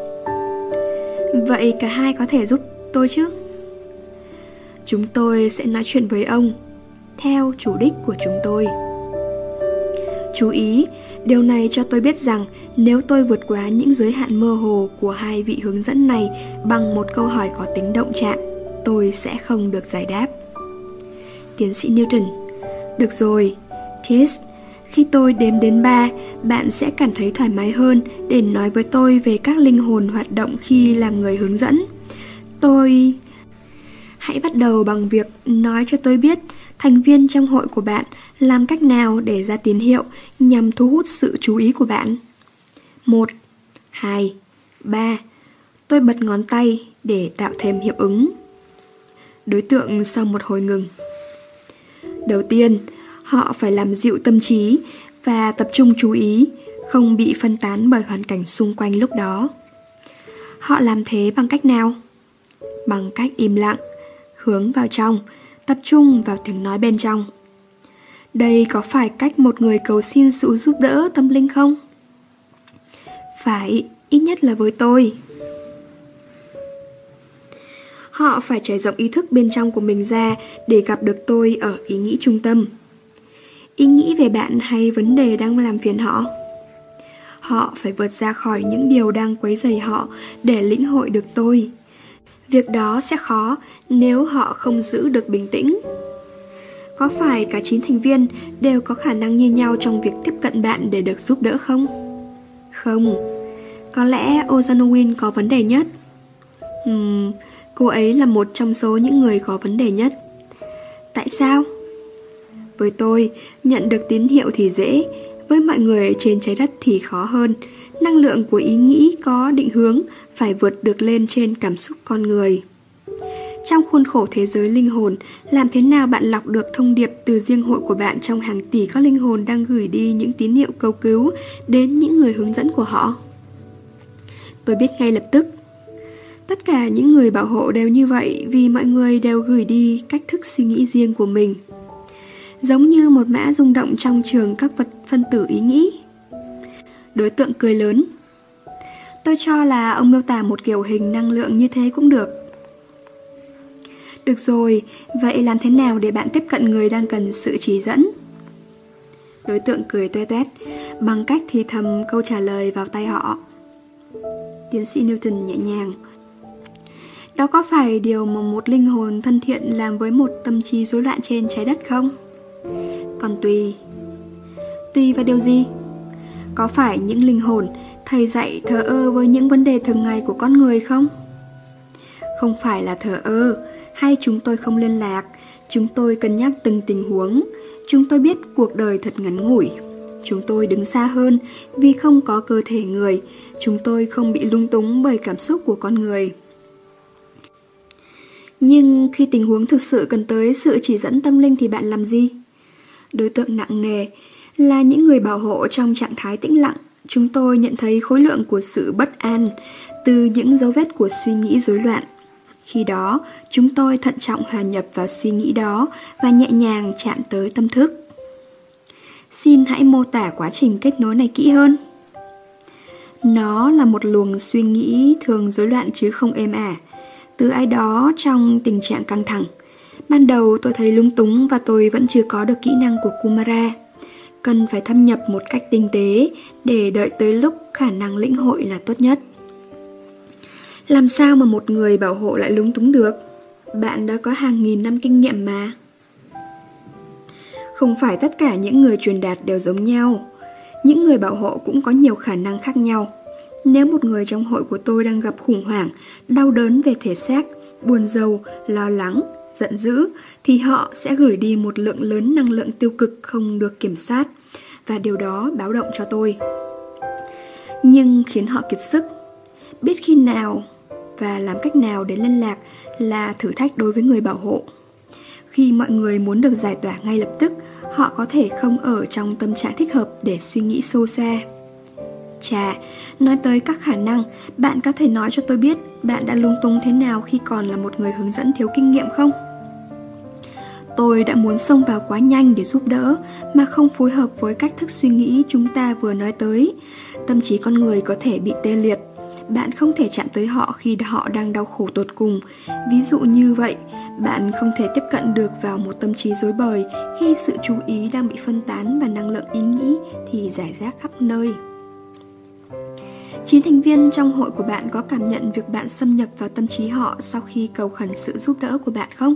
Vậy cả hai có thể giúp tôi chứ? Chúng tôi sẽ nói chuyện với ông theo chủ đích của chúng tôi. Chú ý, điều này cho tôi biết rằng nếu tôi vượt quá những giới hạn mơ hồ của hai vị hướng dẫn này bằng một câu hỏi có tính động chạm, tôi sẽ không được giải đáp. Tiến sĩ Newton: Được rồi, Chase, khi tôi đếm đến 3, bạn sẽ cảm thấy thoải mái hơn để nói với tôi về các linh hồn hoạt động khi làm người hướng dẫn. Hãy bắt đầu bằng việc nói cho tôi biết thành viên trong hội của bạn làm cách nào để ra tín hiệu nhằm thu hút sự chú ý của bạn. 1, 2, 3. Tôi bật ngón tay để tạo thêm hiệu ứng. Đối tượng sau một hồi ngừng: Đầu tiên, họ phải làm dịu tâm trí và tập trung chú ý, không bị phân tán bởi hoàn cảnh xung quanh lúc đó. Họ làm thế bằng cách nào? Bằng cách im lặng, hướng vào trong, tập trung vào tiếng nói bên trong. Đây có phải cách một người cầu xin sự giúp đỡ tâm linh không? Phải, ít nhất là với tôi. Họ phải trải rộng ý thức bên trong của mình ra để gặp được tôi ở ý nghĩ trung tâm. Ý nghĩ về bạn hay vấn đề đang làm phiền họ. Họ phải vượt ra khỏi những điều đang quấy rầy họ để lĩnh hội được tôi. Việc đó sẽ khó nếu họ không giữ được bình tĩnh. Có phải cả 9 thành viên đều có khả năng như nhau trong việc tiếp cận bạn để được giúp đỡ không? Không. Có lẽ Ozanowin có vấn đề nhất. Cô ấy là một trong số những người có vấn đề nhất. Tại sao? Với tôi, nhận được tín hiệu thì dễ, với mọi người trên trái đất thì khó hơn. Năng lượng của ý nghĩ có định hướng phải vượt được lên trên cảm xúc con người. Trong khuôn khổ thế giới linh hồn, làm thế nào bạn lọc được thông điệp từ riêng hội của bạn trong hàng tỷ các linh hồn đang gửi đi những tín hiệu cầu cứu đến những người hướng dẫn của họ? Tôi biết ngay lập tức. Tất cả những người bảo hộ đều như vậy vì mọi người đều gửi đi cách thức suy nghĩ riêng của mình. Giống như một mã rung động trong trường các vật phân tử ý nghĩ. Đối tượng cười lớn: Tôi cho là ông miêu tả một kiểu hình năng lượng như thế cũng được. Được rồi, vậy làm thế nào để bạn tiếp cận người đang cần sự chỉ dẫn? Đối tượng cười toe toét, bằng cách thì thầm câu trả lời vào tai họ. Tiến sĩ Newton nhẹ nhàng: Đó có phải điều mà một linh hồn thân thiện làm với một tâm trí rối loạn trên trái đất không? Còn tùy. Tùy vào điều gì? Có phải những linh hồn thầy dạy thờ ơ với những vấn đề thường ngày của con người không? Không phải là thờ ơ, hay chúng tôi không liên lạc. Chúng tôi cân nhắc từng tình huống. Chúng tôi biết cuộc đời thật ngắn ngủi. Chúng tôi đứng xa hơn vì không có cơ thể người. Chúng tôi không bị lung túng bởi cảm xúc của con người. Nhưng khi tình huống thực sự cần tới sự chỉ dẫn tâm linh thì bạn làm gì? Đối tượng nặng nề là những người bảo hộ trong trạng thái tĩnh lặng. Chúng tôi nhận thấy khối lượng của sự bất an từ những dấu vết của suy nghĩ rối loạn. Khi đó, chúng tôi thận trọng hòa nhập vào suy nghĩ đó và nhẹ nhàng chạm tới tâm thức. Xin hãy mô tả quá trình kết nối này kỹ hơn. Nó là một luồng suy nghĩ thường rối loạn chứ không êm ả, từ ai đó trong tình trạng căng thẳng. Ban đầu tôi thấy lung túng và tôi vẫn chưa có được kỹ năng của Kumara. Cần phải thâm nhập một cách tinh tế để đợi tới lúc khả năng lĩnh hội là tốt nhất. Làm sao mà một người bảo hộ lại lúng túng được? Bạn đã có hàng nghìn năm kinh nghiệm mà. Không phải tất cả những người truyền đạt đều giống nhau. Những người bảo hộ cũng có nhiều khả năng khác nhau. Nếu một người trong hội của tôi đang gặp khủng hoảng, đau đớn về thể xác, buồn rầu, lo lắng, giận dữ, thì họ sẽ gửi đi một lượng lớn năng lượng tiêu cực không được kiểm soát, và điều đó báo động cho tôi. Nhưng khiến họ kiệt sức. Biết khi nào và làm cách nào để liên lạc là thử thách đối với người bảo hộ. Khi mọi người muốn được giải tỏa ngay lập tức, họ có thể không ở trong tâm trạng thích hợp để suy nghĩ sâu xa. Chà, nói tới các khả năng, bạn có thể nói cho tôi biết bạn đã lung tung thế nào khi còn là một người hướng dẫn thiếu kinh nghiệm không? Tôi đã muốn xông vào quá nhanh để giúp đỡ, mà không phối hợp với cách thức suy nghĩ chúng ta vừa nói tới. Tâm trí con người có thể bị tê liệt. Bạn không thể chạm tới họ khi họ đang đau khổ tột cùng. Ví dụ như vậy, bạn không thể tiếp cận được vào một tâm trí rối bời khi sự chú ý đang bị phân tán và năng lượng ý nghĩ thì rải rác khắp nơi. 9 thành viên trong hội của bạn có cảm nhận việc bạn xâm nhập vào tâm trí họ sau khi cầu khẩn sự giúp đỡ của bạn không?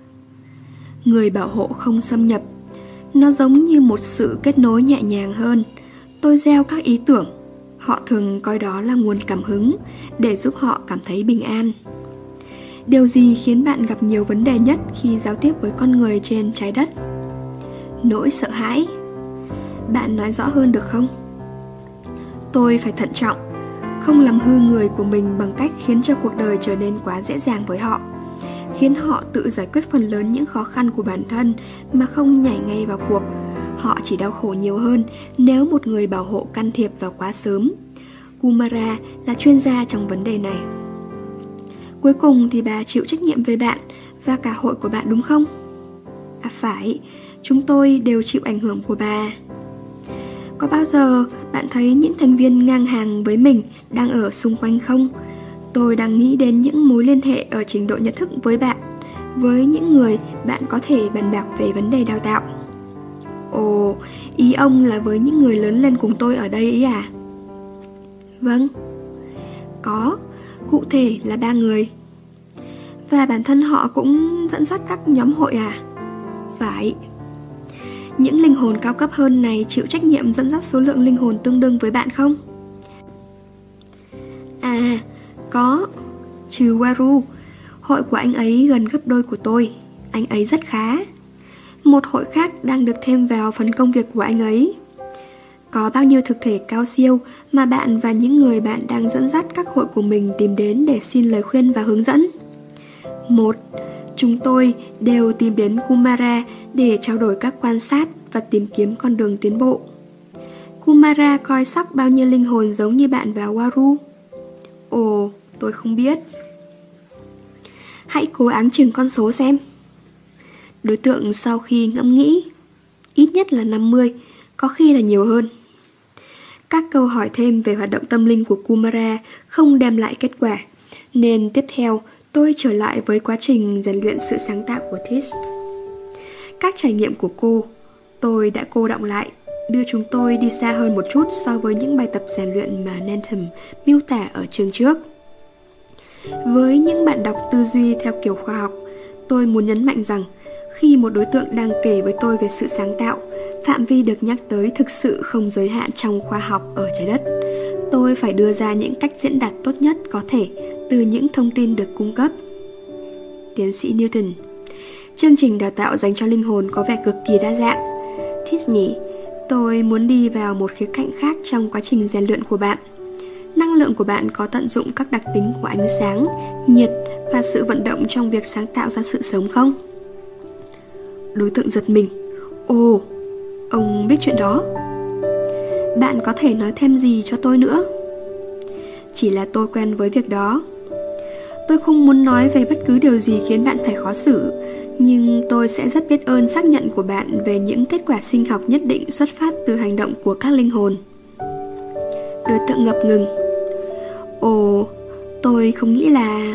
Người bảo hộ không xâm nhập. Nó giống như một sự kết nối nhẹ nhàng hơn. Tôi gieo các ý tưởng. Họ thường coi đó là nguồn cảm hứng để giúp họ cảm thấy bình an. Điều gì khiến bạn gặp nhiều vấn đề nhất khi giao tiếp với con người trên trái đất? Nỗi sợ hãi. Bạn nói rõ hơn được không? Tôi phải thận trọng, không làm hư người của mình bằng cách khiến cho cuộc đời trở nên quá dễ dàng với họ, khiến họ tự giải quyết phần lớn những khó khăn của bản thân mà không nhảy ngay vào cuộc. Họ chỉ đau khổ nhiều hơn nếu một người bảo hộ can thiệp vào quá sớm. Kumara là chuyên gia trong vấn đề này. Cuối cùng thì bà chịu trách nhiệm về bạn và cả hội của bạn đúng không? À phải, chúng tôi đều chịu ảnh hưởng của bà. Có bao giờ bạn thấy những thành viên ngang hàng với mình đang ở xung quanh không? Tôi đang nghĩ đến những mối liên hệ ở trình độ nhận thức với bạn, với những người bạn có thể bàn bạc về vấn đề đào tạo. Ồ, ý ông là với những người lớn lên cùng tôi ở đây ấy à? Vâng. Có, cụ thể là 3 người. Và bản thân họ cũng dẫn dắt các nhóm hội à? Phải. Những linh hồn cao cấp hơn này chịu trách nhiệm dẫn dắt số lượng linh hồn tương đương với bạn không? À, có. Trừ Waru, hội của anh ấy gần gấp đôi của tôi. Anh ấy rất khá. Một hội khác đang được thêm vào phần công việc của anh ấy. Có bao nhiêu thực thể cao siêu mà bạn và những người bạn đang dẫn dắt các hội của mình tìm đến để xin lời khuyên và hướng dẫn? 1. Chúng tôi đều tìm đến Kumara để trao đổi các quan sát và tìm kiếm con đường tiến bộ. Kumara coi sóc bao nhiêu linh hồn giống như bạn và Waru? Ồ, tôi không biết. Hãy cố áng chừng con số xem. Đối tượng sau khi ngẫm nghĩ, ít nhất là 50, có khi là nhiều hơn. Các câu hỏi thêm về hoạt động tâm linh của Kumara không đem lại kết quả, nên tiếp theo tôi trở lại với quá trình rèn luyện sự sáng tạo của Tis. Các trải nghiệm của cô, tôi đã cô đọng lại, đưa chúng tôi đi xa hơn một chút so với những bài tập rèn luyện mà Nantum miêu tả ở chương trước. Với những bạn đọc tư duy theo kiểu khoa học, tôi muốn nhấn mạnh rằng khi một đối tượng đang kể với tôi về sự sáng tạo, phạm vi được nhắc tới thực sự không giới hạn trong khoa học ở trái đất. Tôi phải đưa ra những cách diễn đạt tốt nhất có thể từ những thông tin được cung cấp. Tiến sĩ Newton. Chương trình đào tạo dành cho linh hồn có vẻ cực kỳ đa dạng. Tis nhỉ, tôi muốn đi vào một khía cạnh khác trong quá trình rèn luyện của bạn. Năng lượng của bạn có tận dụng các đặc tính của ánh sáng, nhiệt và sự vận động trong việc sáng tạo ra sự sống không? Đối tượng giật mình. Ồ, ông biết chuyện đó. Bạn có thể nói thêm gì cho tôi nữa? Chỉ là tôi quen với việc đó. Tôi không muốn nói về bất cứ điều gì khiến bạn phải khó xử, nhưng tôi sẽ rất biết ơn xác nhận của bạn về những kết quả sinh học nhất định xuất phát từ hành động của các linh hồn. Đối tượng ngập ngừng. Ồ, tôi không nghĩ là...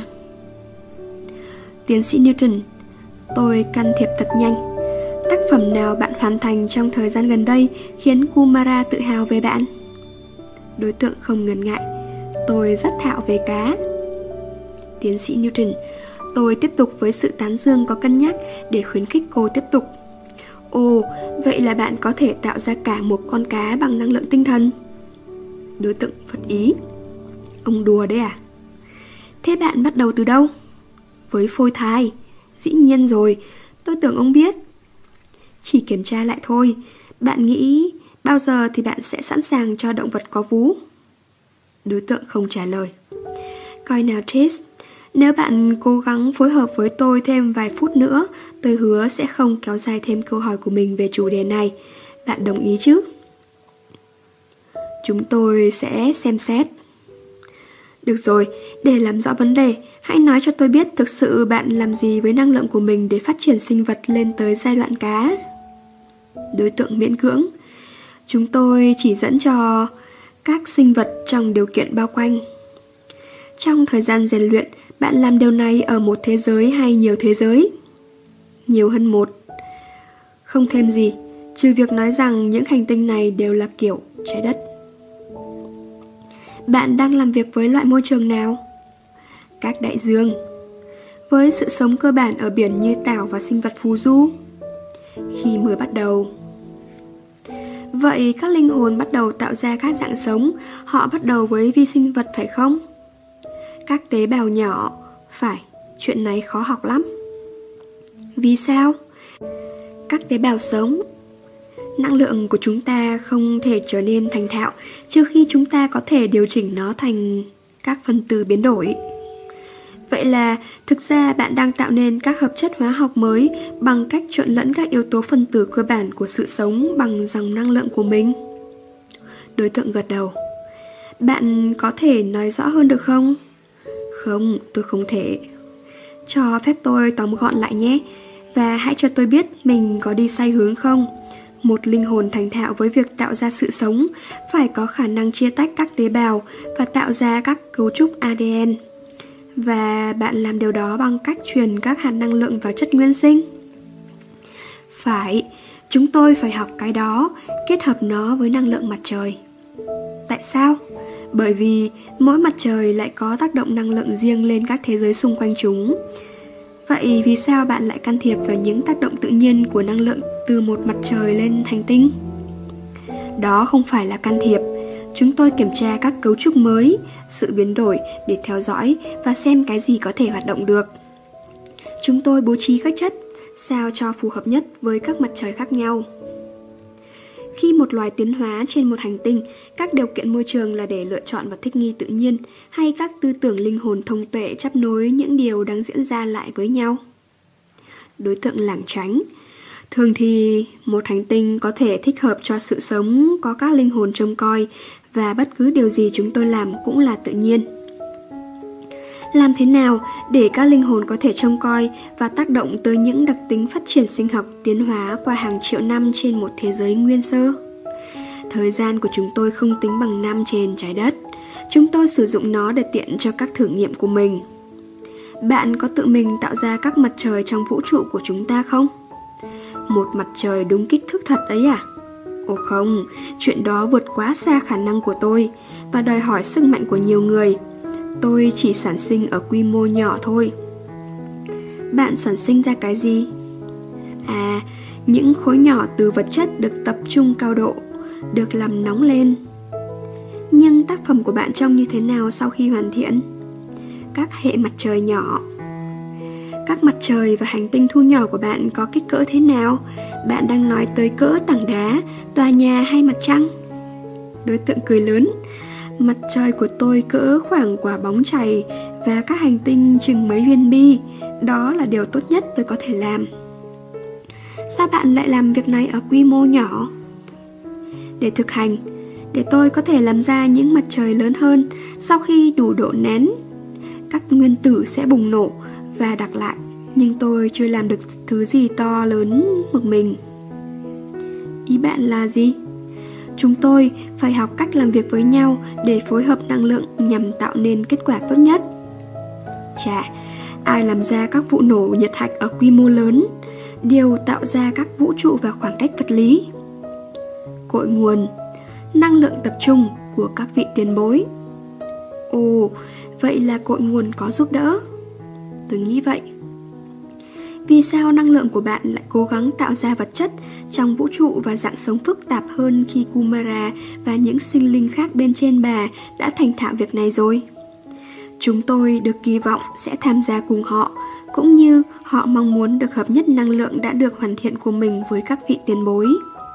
Tiến sĩ Newton. Tôi can thiệp thật nhanh. Tác phẩm nào bạn hoàn thành trong thời gian gần đây khiến Kumara tự hào về bạn? Đối tượng không ngần ngại. Tôi rất thạo về cá. Tiến sĩ Newton. Tôi tiếp tục với sự tán dương có cân nhắc để khuyến khích cô tiếp tục. Ồ, vậy là bạn có thể tạo ra cả một con cá bằng năng lượng tinh thần. Đối tượng phật ý. Ông đùa đấy à? Thế bạn bắt đầu từ đâu? Với phôi thai. Dĩ nhiên rồi, tôi tưởng ông biết. Chỉ kiểm tra lại thôi. Bạn nghĩ bao giờ thì bạn sẽ sẵn sàng cho động vật có vú? Đối tượng không trả lời. Coi nào Tris, nếu bạn cố gắng phối hợp với tôi thêm vài phút nữa, tôi hứa sẽ không kéo dài thêm câu hỏi của mình về chủ đề này. Bạn đồng ý chứ? Chúng tôi sẽ xem xét. Được rồi, để làm rõ vấn đề, hãy nói cho tôi biết thực sự bạn làm gì với năng lượng của mình để phát triển sinh vật lên tới giai đoạn cá. Đối tượng miễn cưỡng. Chúng tôi chỉ dẫn cho các sinh vật trong điều kiện bao quanh. Trong thời gian rèn luyện, bạn làm điều này ở một thế giới hay nhiều thế giới? Nhiều hơn một. Không thêm gì, trừ việc nói rằng những hành tinh này đều là kiểu trái đất. Bạn đang làm việc với loại môi trường nào? Các đại dương. Với sự sống cơ bản ở biển như tảo và sinh vật phù du? Khi mới bắt đầu. Vậy các linh hồn bắt đầu tạo ra các dạng sống, họ bắt đầu với vi sinh vật phải không? Các tế bào nhỏ. Phải, chuyện này khó học lắm. Vì sao? Các tế bào sống. Năng lượng của chúng ta không thể trở nên thành thạo trừ khi chúng ta có thể điều chỉnh nó thành các phân tử biến đổi. Vậy là thực ra bạn đang tạo nên các hợp chất hóa học mới bằng cách trộn lẫn các yếu tố phân tử cơ bản của sự sống bằng dòng năng lượng của mình. Đối tượng gật đầu. Bạn có thể nói rõ hơn được không? Không, tôi không thể. Cho phép tôi tóm gọn lại nhé. Và hãy cho tôi biết mình có đi sai hướng không? Một linh hồn thành thạo với việc tạo ra sự sống phải có khả năng chia tách các tế bào và tạo ra các cấu trúc ADN. Và bạn làm điều đó bằng cách truyền các hạt năng lượng vào chất nguyên sinh. Phải, chúng tôi phải học cái đó, kết hợp nó với năng lượng mặt trời. Tại sao? Bởi vì mỗi mặt trời lại có tác động năng lượng riêng lên các thế giới xung quanh chúng. Vậy vì sao bạn lại can thiệp vào những tác động tự nhiên của năng lượng từ một mặt trời lên hành tinh? Đó không phải là can thiệp. Chúng tôi kiểm tra các cấu trúc mới, sự biến đổi để theo dõi và xem cái gì có thể hoạt động được. Chúng tôi bố trí các chất sao cho phù hợp nhất với các mặt trời khác nhau. Khi một loài tiến hóa trên một hành tinh, các điều kiện môi trường là để lựa chọn và thích nghi tự nhiên, hay các tư tưởng linh hồn thông tuệ chấp nối những điều đang diễn ra lại với nhau? Đối tượng lảng tránh. Thường thì một hành tinh có thể thích hợp cho sự sống có các linh hồn trông coi, và bất cứ điều gì chúng tôi làm cũng là tự nhiên. Làm thế nào để các linh hồn có thể trông coi và tác động tới những đặc tính phát triển sinh học tiến hóa qua hàng triệu năm trên một thế giới nguyên sơ? Thời gian của chúng tôi không tính bằng năm trên trái đất. Chúng tôi sử dụng nó để tiện cho các thử nghiệm của mình. Bạn có tự mình tạo ra các mặt trời trong vũ trụ của chúng ta không? Một mặt trời đúng kích thước thật ấy à? Ồ không, chuyện đó vượt quá xa khả năng của tôi và đòi hỏi sức mạnh của nhiều người. Tôi chỉ sản sinh ở quy mô nhỏ thôi. Bạn sản sinh ra cái gì? À, những khối nhỏ từ vật chất được tập trung cao độ, được làm nóng lên. Nhưng tác phẩm của bạn trông như thế nào sau khi hoàn thiện? Các hệ mặt trời nhỏ. Các mặt trời và hành tinh thu nhỏ của bạn có kích cỡ thế nào? Bạn đang nói tới cỡ tảng đá, tòa nhà hay mặt trăng? Đối tượng cười lớn. Mặt trời của tôi cỡ khoảng quả bóng chày và các hành tinh chừng mấy viên bi. Đó là điều tốt nhất tôi có thể làm. Sao bạn lại làm việc này ở quy mô nhỏ? Để thực hành, để tôi có thể làm ra những mặt trời lớn hơn. Sau khi đủ độ nén, các nguyên tử sẽ bùng nổ và đặc lại. Nhưng tôi chưa làm được thứ gì to lớn một mình. Ý bạn là gì? Chúng tôi phải học cách làm việc với nhau để phối hợp năng lượng nhằm tạo nên kết quả tốt nhất. Chà, ai làm ra các vụ nổ nhiệt hạch ở quy mô lớn, đều tạo ra các vũ trụ và khoảng cách vật lý. Cội nguồn, năng lượng tập trung của các vị tiền bối. Ồ, vậy là cội nguồn có giúp đỡ. Tôi nghĩ vậy. Vì sao năng lượng của bạn lại cố gắng tạo ra vật chất trong vũ trụ và dạng sống phức tạp hơn khi Kumara và những sinh linh khác bên trên bà đã thành thạo việc này rồi? Chúng tôi được kỳ vọng sẽ tham gia cùng họ, cũng như họ mong muốn được hợp nhất năng lượng đã được hoàn thiện của mình với các vị tiền bối.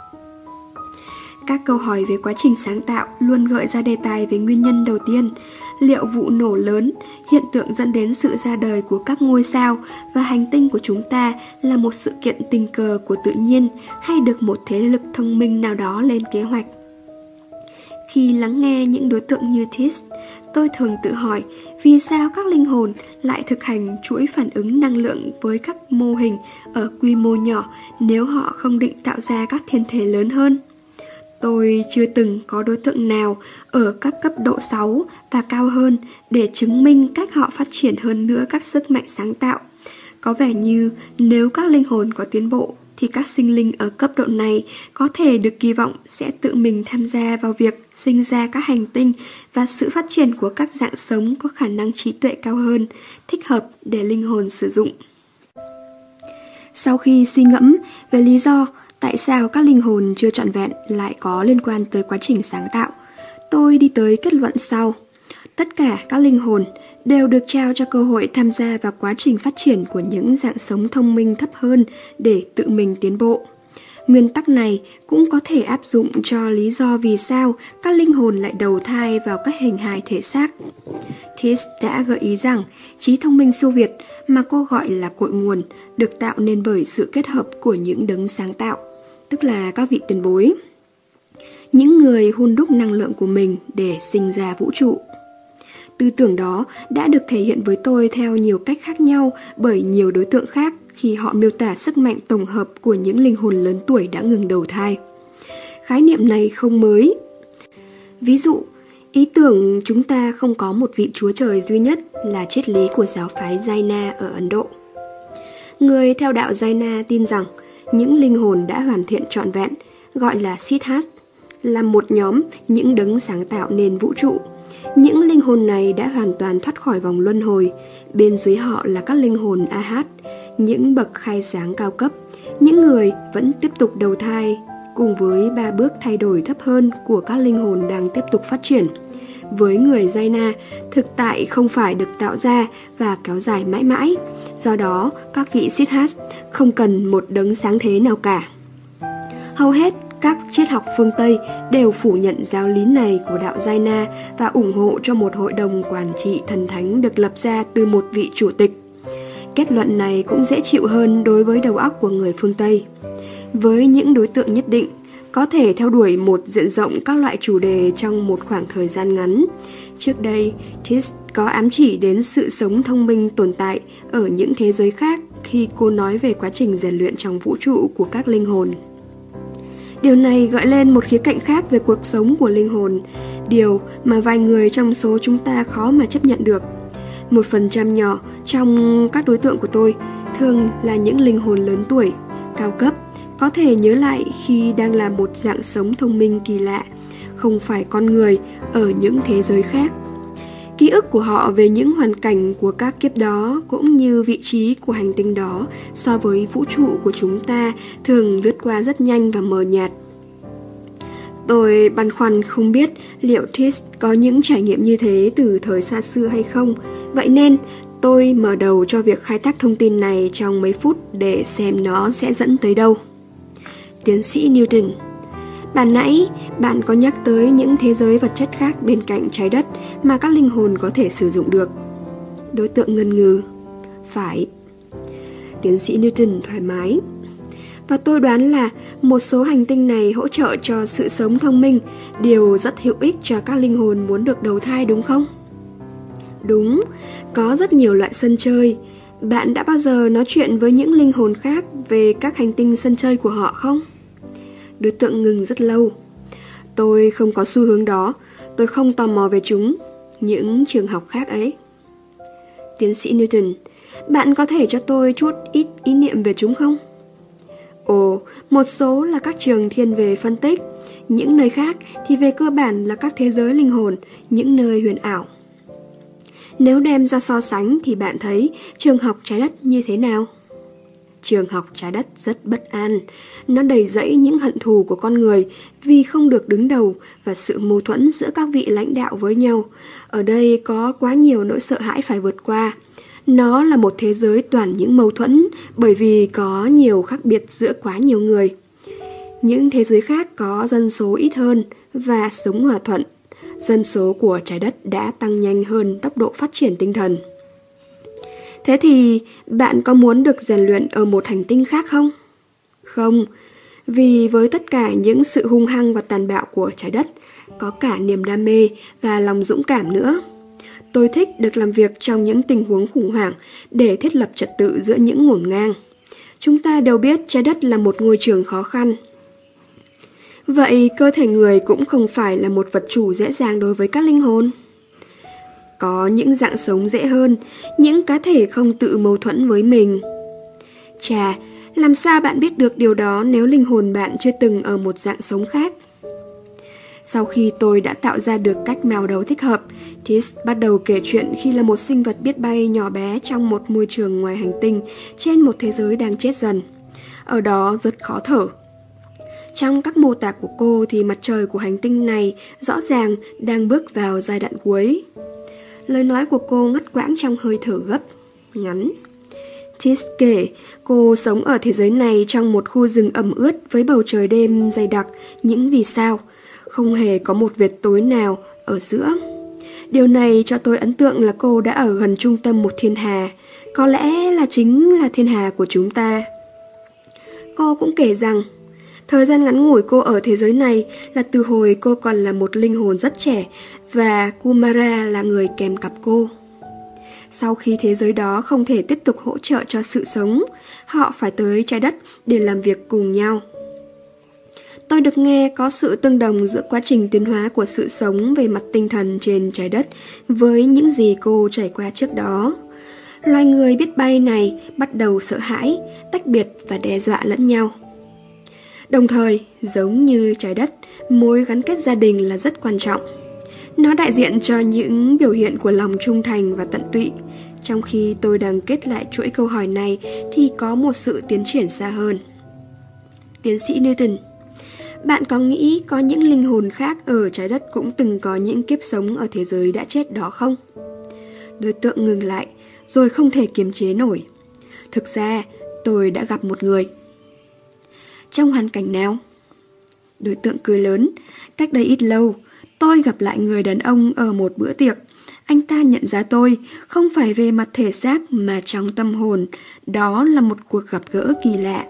Các câu hỏi về quá trình sáng tạo luôn gợi ra đề tài về nguyên nhân đầu tiên, liệu vụ nổ lớn, hiện tượng dẫn đến sự ra đời của các ngôi sao và hành tinh của chúng ta là một sự kiện tình cờ của tự nhiên hay được một thế lực thông minh nào đó lên kế hoạch. Khi lắng nghe những đối tượng như Thiss, tôi thường tự hỏi vì sao các linh hồn lại thực hành chuỗi phản ứng năng lượng với các mô hình ở quy mô nhỏ nếu họ không định tạo ra các thiên thể lớn hơn. Tôi chưa từng có đối tượng nào ở các cấp độ 6 và cao hơn để chứng minh cách họ phát triển hơn nữa các sức mạnh sáng tạo. Có vẻ như nếu các linh hồn có tiến bộ thì các sinh linh ở cấp độ này có thể được kỳ vọng sẽ tự mình tham gia vào việc sinh ra các hành tinh và sự phát triển của các dạng sống có khả năng trí tuệ cao hơn, thích hợp để linh hồn sử dụng. Sau khi suy ngẫm về lý do tại sao các linh hồn chưa trọn vẹn lại có liên quan tới quá trình sáng tạo, tôi đi tới kết luận sau. Tất cả các linh hồn đều được trao cho cơ hội tham gia vào quá trình phát triển của những dạng sống thông minh thấp hơn để tự mình tiến bộ. Nguyên tắc này cũng có thể áp dụng cho lý do vì sao các linh hồn lại đầu thai vào các hình hài thể xác. Thiss đã gợi ý rằng trí thông minh siêu việt mà cô gọi là cội nguồn được tạo nên bởi sự kết hợp của những đấng sáng tạo, tức là các vị tiền bối. Những người hun đúc năng lượng của mình để sinh ra vũ trụ. Tư tưởng đó đã được thể hiện với tôi theo nhiều cách khác nhau bởi nhiều đối tượng khác khi họ miêu tả sức mạnh tổng hợp của những linh hồn lớn tuổi đã ngừng đầu thai. Khái niệm này không mới. Ví dụ, ý tưởng chúng ta không có một vị chúa trời duy nhất là triết lý của giáo phái Jaina ở Ấn Độ. Người theo đạo Jaina tin rằng những linh hồn đã hoàn thiện trọn vẹn, gọi là Siddhas, là một nhóm những đấng sáng tạo nên vũ trụ. Những linh hồn này đã hoàn toàn thoát khỏi vòng luân hồi. Bên dưới họ là các linh hồn Ahat, những bậc khai sáng cao cấp, những người vẫn tiếp tục đầu thai, cùng với 3 bước thay đổi thấp hơn của các linh hồn đang tiếp tục phát triển. Với người Jaina, thực tại không phải được tạo ra và kéo dài mãi mãi. Do đó, các vị Siddhas không cần một đấng sáng thế nào cả. Hầu hết các triết học phương Tây đều phủ nhận giáo lý này của đạo Jaina và ủng hộ cho một hội đồng quản trị thần thánh được lập ra từ một vị chủ tịch. Kết luận này cũng dễ chịu hơn đối với đầu óc của người phương Tây. Với những đối tượng nhất định, có thể theo đuổi một diện rộng các loại chủ đề trong một khoảng thời gian ngắn. Trước đây, Thiss có ám chỉ đến sự sống thông minh tồn tại ở những thế giới khác khi cô nói về quá trình rèn luyện trong vũ trụ của các linh hồn. Điều này gợi lên một khía cạnh khác về cuộc sống của linh hồn, điều mà vài người trong số chúng ta khó mà chấp nhận được. 1% nhỏ trong các đối tượng của tôi thường là những linh hồn lớn tuổi, cao cấp, có thể nhớ lại khi đang là một dạng sống thông minh kỳ lạ, không phải con người ở những thế giới khác. Ký ức của họ về những hoàn cảnh của các kiếp đó cũng như vị trí của hành tinh đó so với vũ trụ của chúng ta thường lướt qua rất nhanh và mờ nhạt. Tôi băn khoăn không biết liệu Thiss có những trải nghiệm như thế từ thời xa xưa hay không, vậy nên tôi mở đầu cho việc khai thác thông tin này trong mấy phút để xem nó sẽ dẫn tới đâu. Tiến sĩ Newton, ban nãy bạn có nhắc tới những thế giới vật chất khác bên cạnh trái đất mà các linh hồn có thể sử dụng được. Đối tượng ngần ngừ. Phải. Tiến sĩ Newton thoải mái. Và tôi đoán là một số hành tinh này hỗ trợ cho sự sống thông minh, điều rất hữu ích cho các linh hồn muốn được đầu thai đúng không? Đúng, có rất nhiều loại sân chơi. Bạn đã bao giờ nói chuyện với những linh hồn khác về các hành tinh sân chơi của họ không? Đối tượng ngừng rất lâu. Tôi không có xu hướng đó, tôi không tò mò về chúng, những trường học khác ấy. Tiến sĩ Newton, bạn có thể cho tôi chút ít ý niệm về chúng không? Ồ, một số là các trường thiên về phân tích, những nơi khác thì về cơ bản là các thế giới linh hồn, những nơi huyền ảo. Nếu đem ra so sánh thì bạn thấy trường học trái đất như thế nào? trường học trái đất rất bất an. Nó đầy rẫy những hận thù của con người vì không được đứng đầu và sự mâu thuẫn giữa các vị lãnh đạo với nhau. Ở đây có quá nhiều nỗi sợ hãi phải vượt qua. Nó là một thế giới toàn những mâu thuẫn bởi vì có nhiều khác biệt giữa quá nhiều người. Những thế giới khác có dân số ít hơn và sống hòa thuận. Dân số của trái đất đã tăng nhanh hơn tốc độ phát triển tinh thần. Thế thì bạn có muốn được rèn luyện ở một hành tinh khác không? Không, vì với tất cả những sự hung hăng và tàn bạo của trái đất, có cả niềm đam mê và lòng dũng cảm nữa. Tôi thích được làm việc trong những tình huống khủng hoảng để thiết lập trật tự giữa những ngổn ngang. Chúng ta đều biết trái đất là một ngôi trường khó khăn. Vậy cơ thể người cũng không phải là một vật chủ dễ dàng đối với các linh hồn. Có những dạng sống dễ hơn, những cá thể không tự mâu thuẫn với mình. Chà, làm sao bạn biết được điều đó nếu linh hồn bạn chưa từng ở một dạng sống khác? Sau khi tôi đã tạo ra được cách mào đầu thích hợp, Tis bắt đầu kể chuyện khi là một sinh vật biết bay nhỏ bé trong một môi trường ngoài hành tinh trên một thế giới đang chết dần. Ở đó rất khó thở. Trong các mô tả của cô thì mặt trời của hành tinh này rõ ràng đang bước vào giai đoạn cuối. Lời nói của cô ngắt quãng trong hơi thở gấp, ngắn. Tis kể, cô sống ở thế giới này trong một khu rừng ẩm ướt với bầu trời đêm dày đặc, những vì sao. Không hề có một vệt tối nào ở giữa. Điều này cho tôi ấn tượng là cô đã ở gần trung tâm một thiên hà. Có lẽ là chính là thiên hà của chúng ta. Cô cũng kể rằng, thời gian ngắn ngủi cô ở thế giới này là từ hồi cô còn là một linh hồn rất trẻ và Kumara là người kèm cặp cô. Sau khi thế giới đó không thể tiếp tục hỗ trợ cho sự sống, họ phải tới trái đất để làm việc cùng nhau. Tôi được nghe có sự tương đồng giữa quá trình tiến hóa của sự sống về mặt tinh thần trên trái đất với những gì cô trải qua trước đó. Loài người biết bay này bắt đầu sợ hãi, tách biệt và đe dọa lẫn nhau. Đồng thời, giống như trái đất, mối gắn kết gia đình là rất quan trọng. Nó đại diện cho những biểu hiện của lòng trung thành và tận tụy. Trong khi tôi đang kết lại chuỗi câu hỏi này thì có một sự tiến triển xa hơn. Tiến sĩ Newton, bạn có nghĩ có những linh hồn khác ở trái đất cũng từng có những kiếp sống ở thế giới đã chết đó không? Đối tượng ngừng lại, rồi không thể kiềm chế nổi. Thực ra, tôi đã gặp một người. Trong hoàn cảnh nào? Đối tượng cười lớn. Cách đây ít lâu, tôi gặp lại người đàn ông ở một bữa tiệc. Anh ta nhận ra tôi, không phải về mặt thể xác mà trong tâm hồn. Đó là một cuộc gặp gỡ kỳ lạ.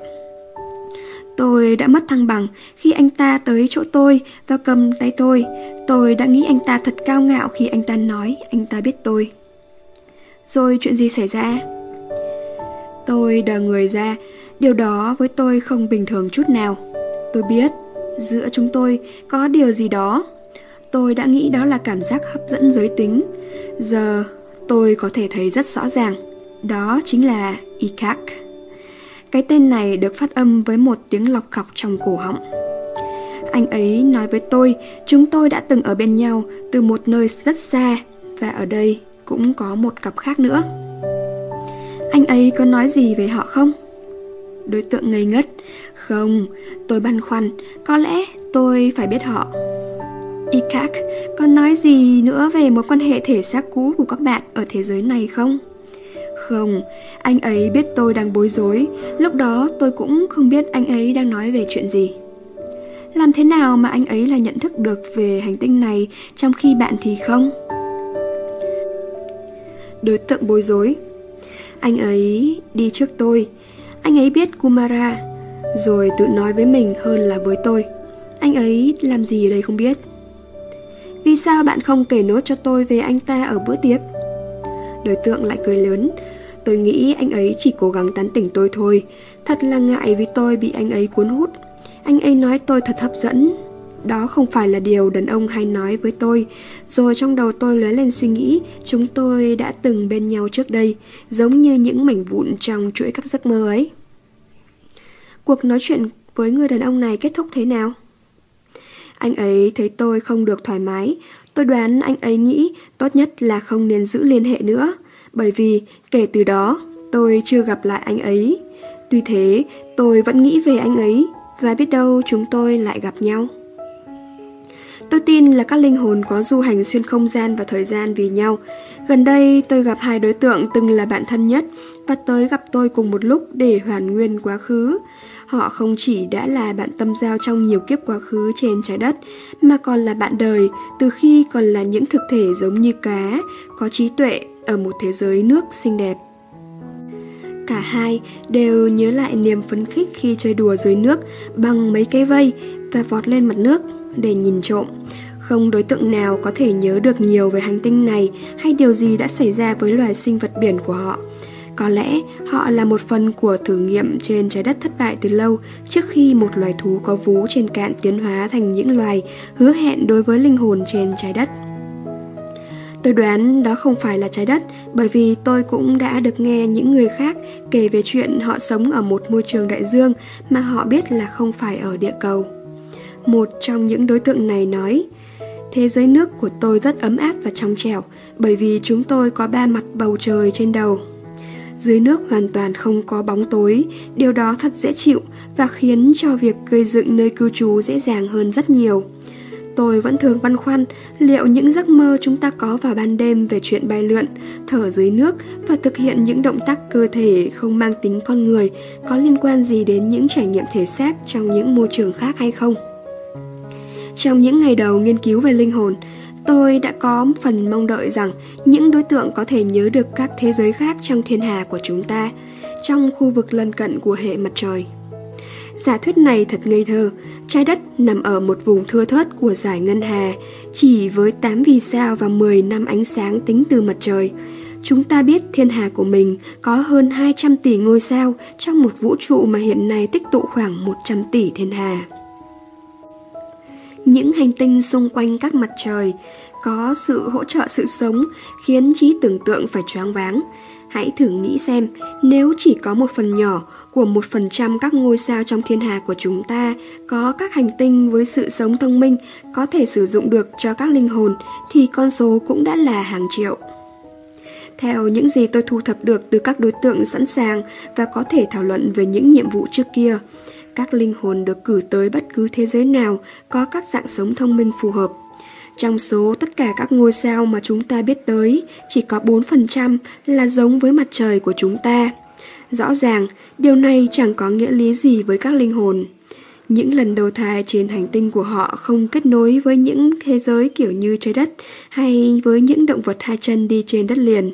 Tôi đã mất thăng bằng khi anh ta tới chỗ tôi và cầm tay tôi. Tôi đã nghĩ anh ta thật cao ngạo khi anh ta nói anh ta biết tôi. Rồi chuyện gì xảy ra? Tôi đờ người ra. Điều đó với tôi không bình thường chút nào. Tôi biết, giữa chúng tôi có điều gì đó. Tôi đã nghĩ đó là cảm giác hấp dẫn giới tính. Giờ tôi có thể thấy rất rõ ràng. Đó chính là Ikak. Cái tên này được phát âm với một tiếng lọc khọc trong cổ họng. Anh ấy nói với tôi, chúng tôi đã từng ở bên nhau từ một nơi rất xa, và ở đây cũng có một cặp khác nữa. Anh ấy có nói gì về họ không? Đối tượng ngây ngất. Không, tôi băn khoăn, có lẽ tôi phải biết họ. Ikak có nói gì nữa về mối quan hệ thể xác cũ của các bạn ở thế giới này không? Không, anh ấy biết tôi đang bối rối. Lúc đó tôi cũng không biết anh ấy đang nói về chuyện gì. Làm thế nào mà anh ấy là nhận thức được về hành tinh này trong khi bạn thì không? Đối tượng bối rối. Anh ấy đi trước tôi. Anh ấy biết Kumara, rồi tự nói với mình hơn là với tôi. Anh ấy làm gì ở đây không biết. Vì sao bạn không kể nốt cho tôi về anh ta ở bữa tiệc? Đối tượng lại cười lớn. Tôi nghĩ anh ấy chỉ cố gắng tán tỉnh tôi thôi. Thật là ngại vì tôi bị anh ấy cuốn hút. Anh ấy nói tôi thật hấp dẫn. Đó không phải là điều đàn ông hay nói với tôi. Rồi trong đầu tôi lóe lên suy nghĩ chúng tôi đã từng bên nhau trước đây, giống như những mảnh vụn trong chuỗi các giấc mơ ấy. Cuộc nói chuyện với người đàn ông này kết thúc thế nào? Anh ấy thấy tôi không được thoải mái. Tôi đoán anh ấy nghĩ tốt nhất là không nên giữ liên hệ nữa. Bởi vì kể từ đó tôi chưa gặp lại anh ấy. Tuy thế, tôi vẫn nghĩ về anh ấy và biết đâu chúng tôi lại gặp nhau. Tôi tin là các linh hồn có du hành xuyên không gian và thời gian vì nhau. Gần đây tôi gặp 2 đối tượng từng là bạn thân nhất và tới gặp tôi cùng một lúc để hoàn nguyên quá khứ. Họ không chỉ đã là bạn tâm giao trong nhiều kiếp quá khứ trên trái đất, mà còn là bạn đời từ khi còn là những thực thể giống như cá, có trí tuệ ở một thế giới nước xinh đẹp. Cả hai đều nhớ lại niềm phấn khích khi chơi đùa dưới nước bằng mấy cây vây và vọt lên mặt nước để nhìn trộm. Không đối tượng nào có thể nhớ được nhiều về hành tinh này hay điều gì đã xảy ra với loài sinh vật biển của họ. Có lẽ họ là một phần của thử nghiệm trên trái đất thất bại từ lâu trước khi một loài thú có vú trên cạn tiến hóa thành những loài hứa hẹn đối với linh hồn trên trái đất. Tôi đoán đó không phải là trái đất, bởi vì tôi cũng đã được nghe những người khác kể về chuyện họ sống ở một môi trường đại dương mà họ biết là không phải ở địa cầu. Một trong những đối tượng này nói, thế giới nước của tôi rất ấm áp và trong trẻo bởi vì chúng tôi có 3 mặt bầu trời trên đầu. Dưới nước hoàn toàn không có bóng tối, điều đó thật dễ chịu và khiến cho việc gây dựng nơi cư trú dễ dàng hơn rất nhiều. Tôi vẫn thường băn khoăn liệu những giấc mơ chúng ta có vào ban đêm về chuyện bay lượn, thở dưới nước và thực hiện những động tác cơ thể không mang tính con người có liên quan gì đến những trải nghiệm thể xác trong những môi trường khác hay không. Trong những ngày đầu nghiên cứu về linh hồn, tôi đã có phần mong đợi rằng những đối tượng có thể nhớ được các thế giới khác trong thiên hà của chúng ta, trong khu vực lân cận của hệ mặt trời. Giả thuyết này thật ngây thơ. Trái đất nằm ở một vùng thưa thớt của dải ngân hà, chỉ với 8 vì sao và 10 năm ánh sáng tính từ mặt trời. Chúng ta biết thiên hà của mình có hơn 200 tỷ ngôi sao trong một vũ trụ mà hiện nay tích tụ khoảng 100 tỷ thiên hà. Những hành tinh xung quanh các mặt trời có sự hỗ trợ sự sống khiến trí tưởng tượng phải choáng váng. Hãy thử nghĩ xem, nếu chỉ có 1% nhỏ của 1% các ngôi sao trong thiên hà của chúng ta có các hành tinh với sự sống thông minh có thể sử dụng được cho các linh hồn, thì con số cũng đã là hàng triệu. Theo những gì tôi thu thập được từ các đối tượng sẵn sàng và có thể thảo luận về những nhiệm vụ trước kia, các linh hồn được cử tới bất cứ thế giới nào có các dạng sống thông minh phù hợp. Trong số tất cả các ngôi sao mà chúng ta biết tới, chỉ có 4% là giống với mặt trời của chúng ta. Rõ ràng, điều này chẳng có nghĩa lý gì với các linh hồn. Những lần đầu thai trên hành tinh của họ không kết nối với những thế giới kiểu như trái đất hay với những động vật 2 chân đi trên đất liền.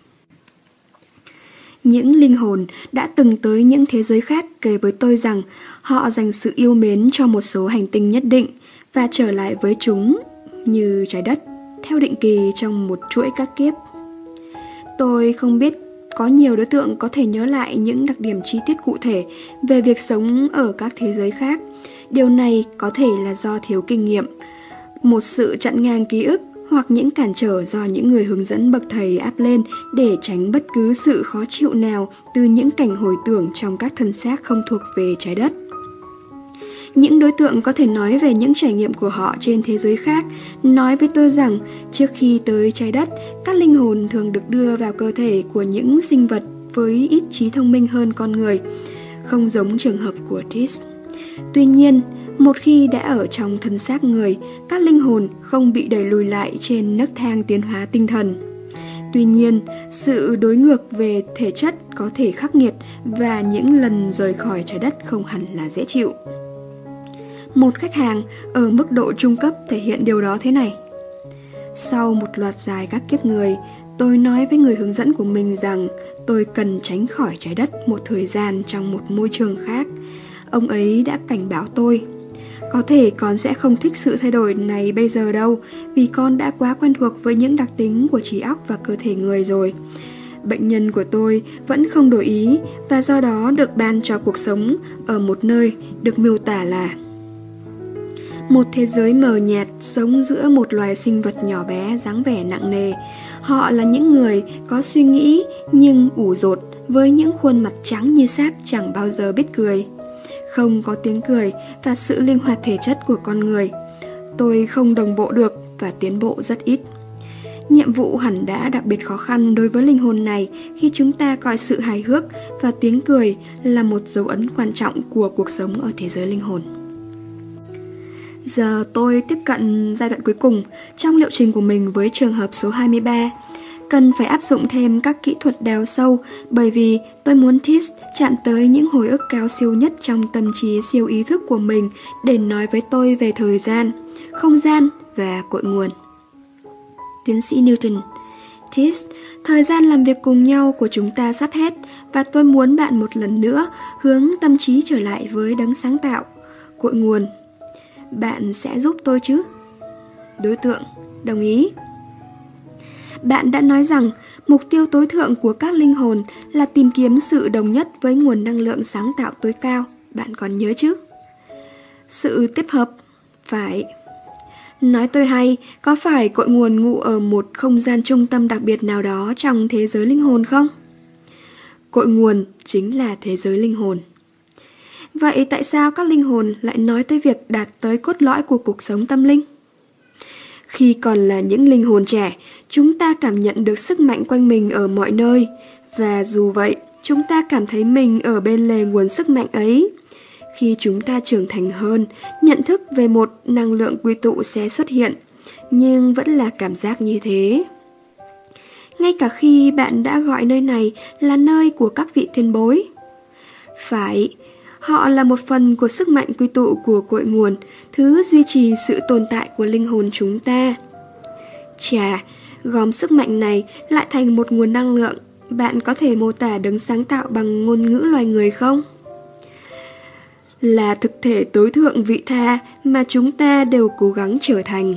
Những linh hồn đã từng tới những thế giới khác kể với tôi rằng họ dành sự yêu mến cho một số hành tinh nhất định và trở lại với chúng như trái đất, theo định kỳ trong một chuỗi các kiếp. Tôi không biết có nhiều đối tượng có thể nhớ lại những đặc điểm chi tiết cụ thể về việc sống ở các thế giới khác. Điều này có thể là do thiếu kinh nghiệm, một sự chặn ngang ký ức hoặc những cản trở do những người hướng dẫn bậc thầy áp lên để tránh bất cứ sự khó chịu nào từ những cảnh hồi tưởng trong các thân xác không thuộc về trái đất. Những đối tượng có thể nói về những trải nghiệm của họ trên thế giới khác, nói với tôi rằng trước khi tới trái đất, các linh hồn thường được đưa vào cơ thể của những sinh vật với ít trí thông minh hơn con người, không giống trường hợp của Tis. Tuy nhiên, một khi đã ở trong thân xác người, các linh hồn không bị đẩy lùi lại trên nấc thang tiến hóa tinh thần. Tuy nhiên, sự đối ngược về thể chất có thể khắc nghiệt và những lần rời khỏi trái đất không hẳn là dễ chịu. Một khách hàng ở mức độ trung cấp thể hiện điều đó thế này. Sau một loạt dài các kiếp người, tôi nói với người hướng dẫn của mình rằng tôi cần tránh khỏi trái đất một thời gian trong một môi trường khác. Ông ấy đã cảnh báo tôi, có thể con sẽ không thích sự thay đổi này bây giờ đâu, vì con đã quá quen thuộc với những đặc tính của trí óc và cơ thể người rồi. Bệnh nhân của tôi vẫn không đổi ý và do đó được ban cho cuộc sống ở một nơi được miêu tả là một thế giới mờ nhạt sống giữa một loài sinh vật nhỏ bé dáng vẻ nặng nề. Họ là những người có suy nghĩ nhưng ủ dột, với những khuôn mặt trắng như sáp chẳng bao giờ biết cười. Không có tiếng cười và sự linh hoạt thể chất của con người. Tôi không đồng bộ được và tiến bộ rất ít. Nhiệm vụ hẳn đã đặc biệt khó khăn đối với linh hồn này khi chúng ta coi sự hài hước và tiếng cười là một dấu ấn quan trọng của cuộc sống ở thế giới linh hồn. Giờ tôi tiếp cận giai đoạn cuối cùng trong liệu trình của mình với trường hợp số 23. Cần phải áp dụng thêm các kỹ thuật đào sâu bởi vì tôi muốn Tis chạm tới những hồi ức cao siêu nhất trong tâm trí siêu ý thức của mình để nói với tôi về thời gian, không gian và cội nguồn. Tiến sĩ Newton: Tis, thời gian làm việc cùng nhau của chúng ta sắp hết và tôi muốn bạn một lần nữa hướng tâm trí trở lại với đấng sáng tạo, cội nguồn. Bạn sẽ giúp tôi chứ? Đối tượng: đồng ý. Bạn đã nói rằng mục tiêu tối thượng của các linh hồn là tìm kiếm sự đồng nhất với nguồn năng lượng sáng tạo tối cao. Bạn còn nhớ chứ? Sự tiếp hợp. Phải. Nói tôi hay, có phải cội nguồn ngụ ở một không gian trung tâm đặc biệt nào đó trong thế giới linh hồn không? Cội nguồn chính là thế giới linh hồn. Vậy tại sao các linh hồn lại nói tới việc đạt tới cốt lõi của cuộc sống tâm linh? Khi còn là những linh hồn trẻ, chúng ta cảm nhận được sức mạnh quanh mình ở mọi nơi. Và dù vậy, chúng ta cảm thấy mình ở bên lề nguồn sức mạnh ấy. Khi chúng ta trưởng thành hơn, nhận thức về một năng lượng quy tụ sẽ xuất hiện, nhưng vẫn là cảm giác như thế. Ngay cả khi bạn đã gọi nơi này là nơi của các vị tiền bối. Phải, họ là một phần của sức mạnh quy tụ của cội nguồn, thứ duy trì sự tồn tại của linh hồn chúng ta. Chà, gom sức mạnh này lại thành một nguồn năng lượng. Bạn có thể mô tả đấng sáng tạo bằng ngôn ngữ loài người không? Là thực thể tối thượng vị tha mà chúng ta đều cố gắng trở thành.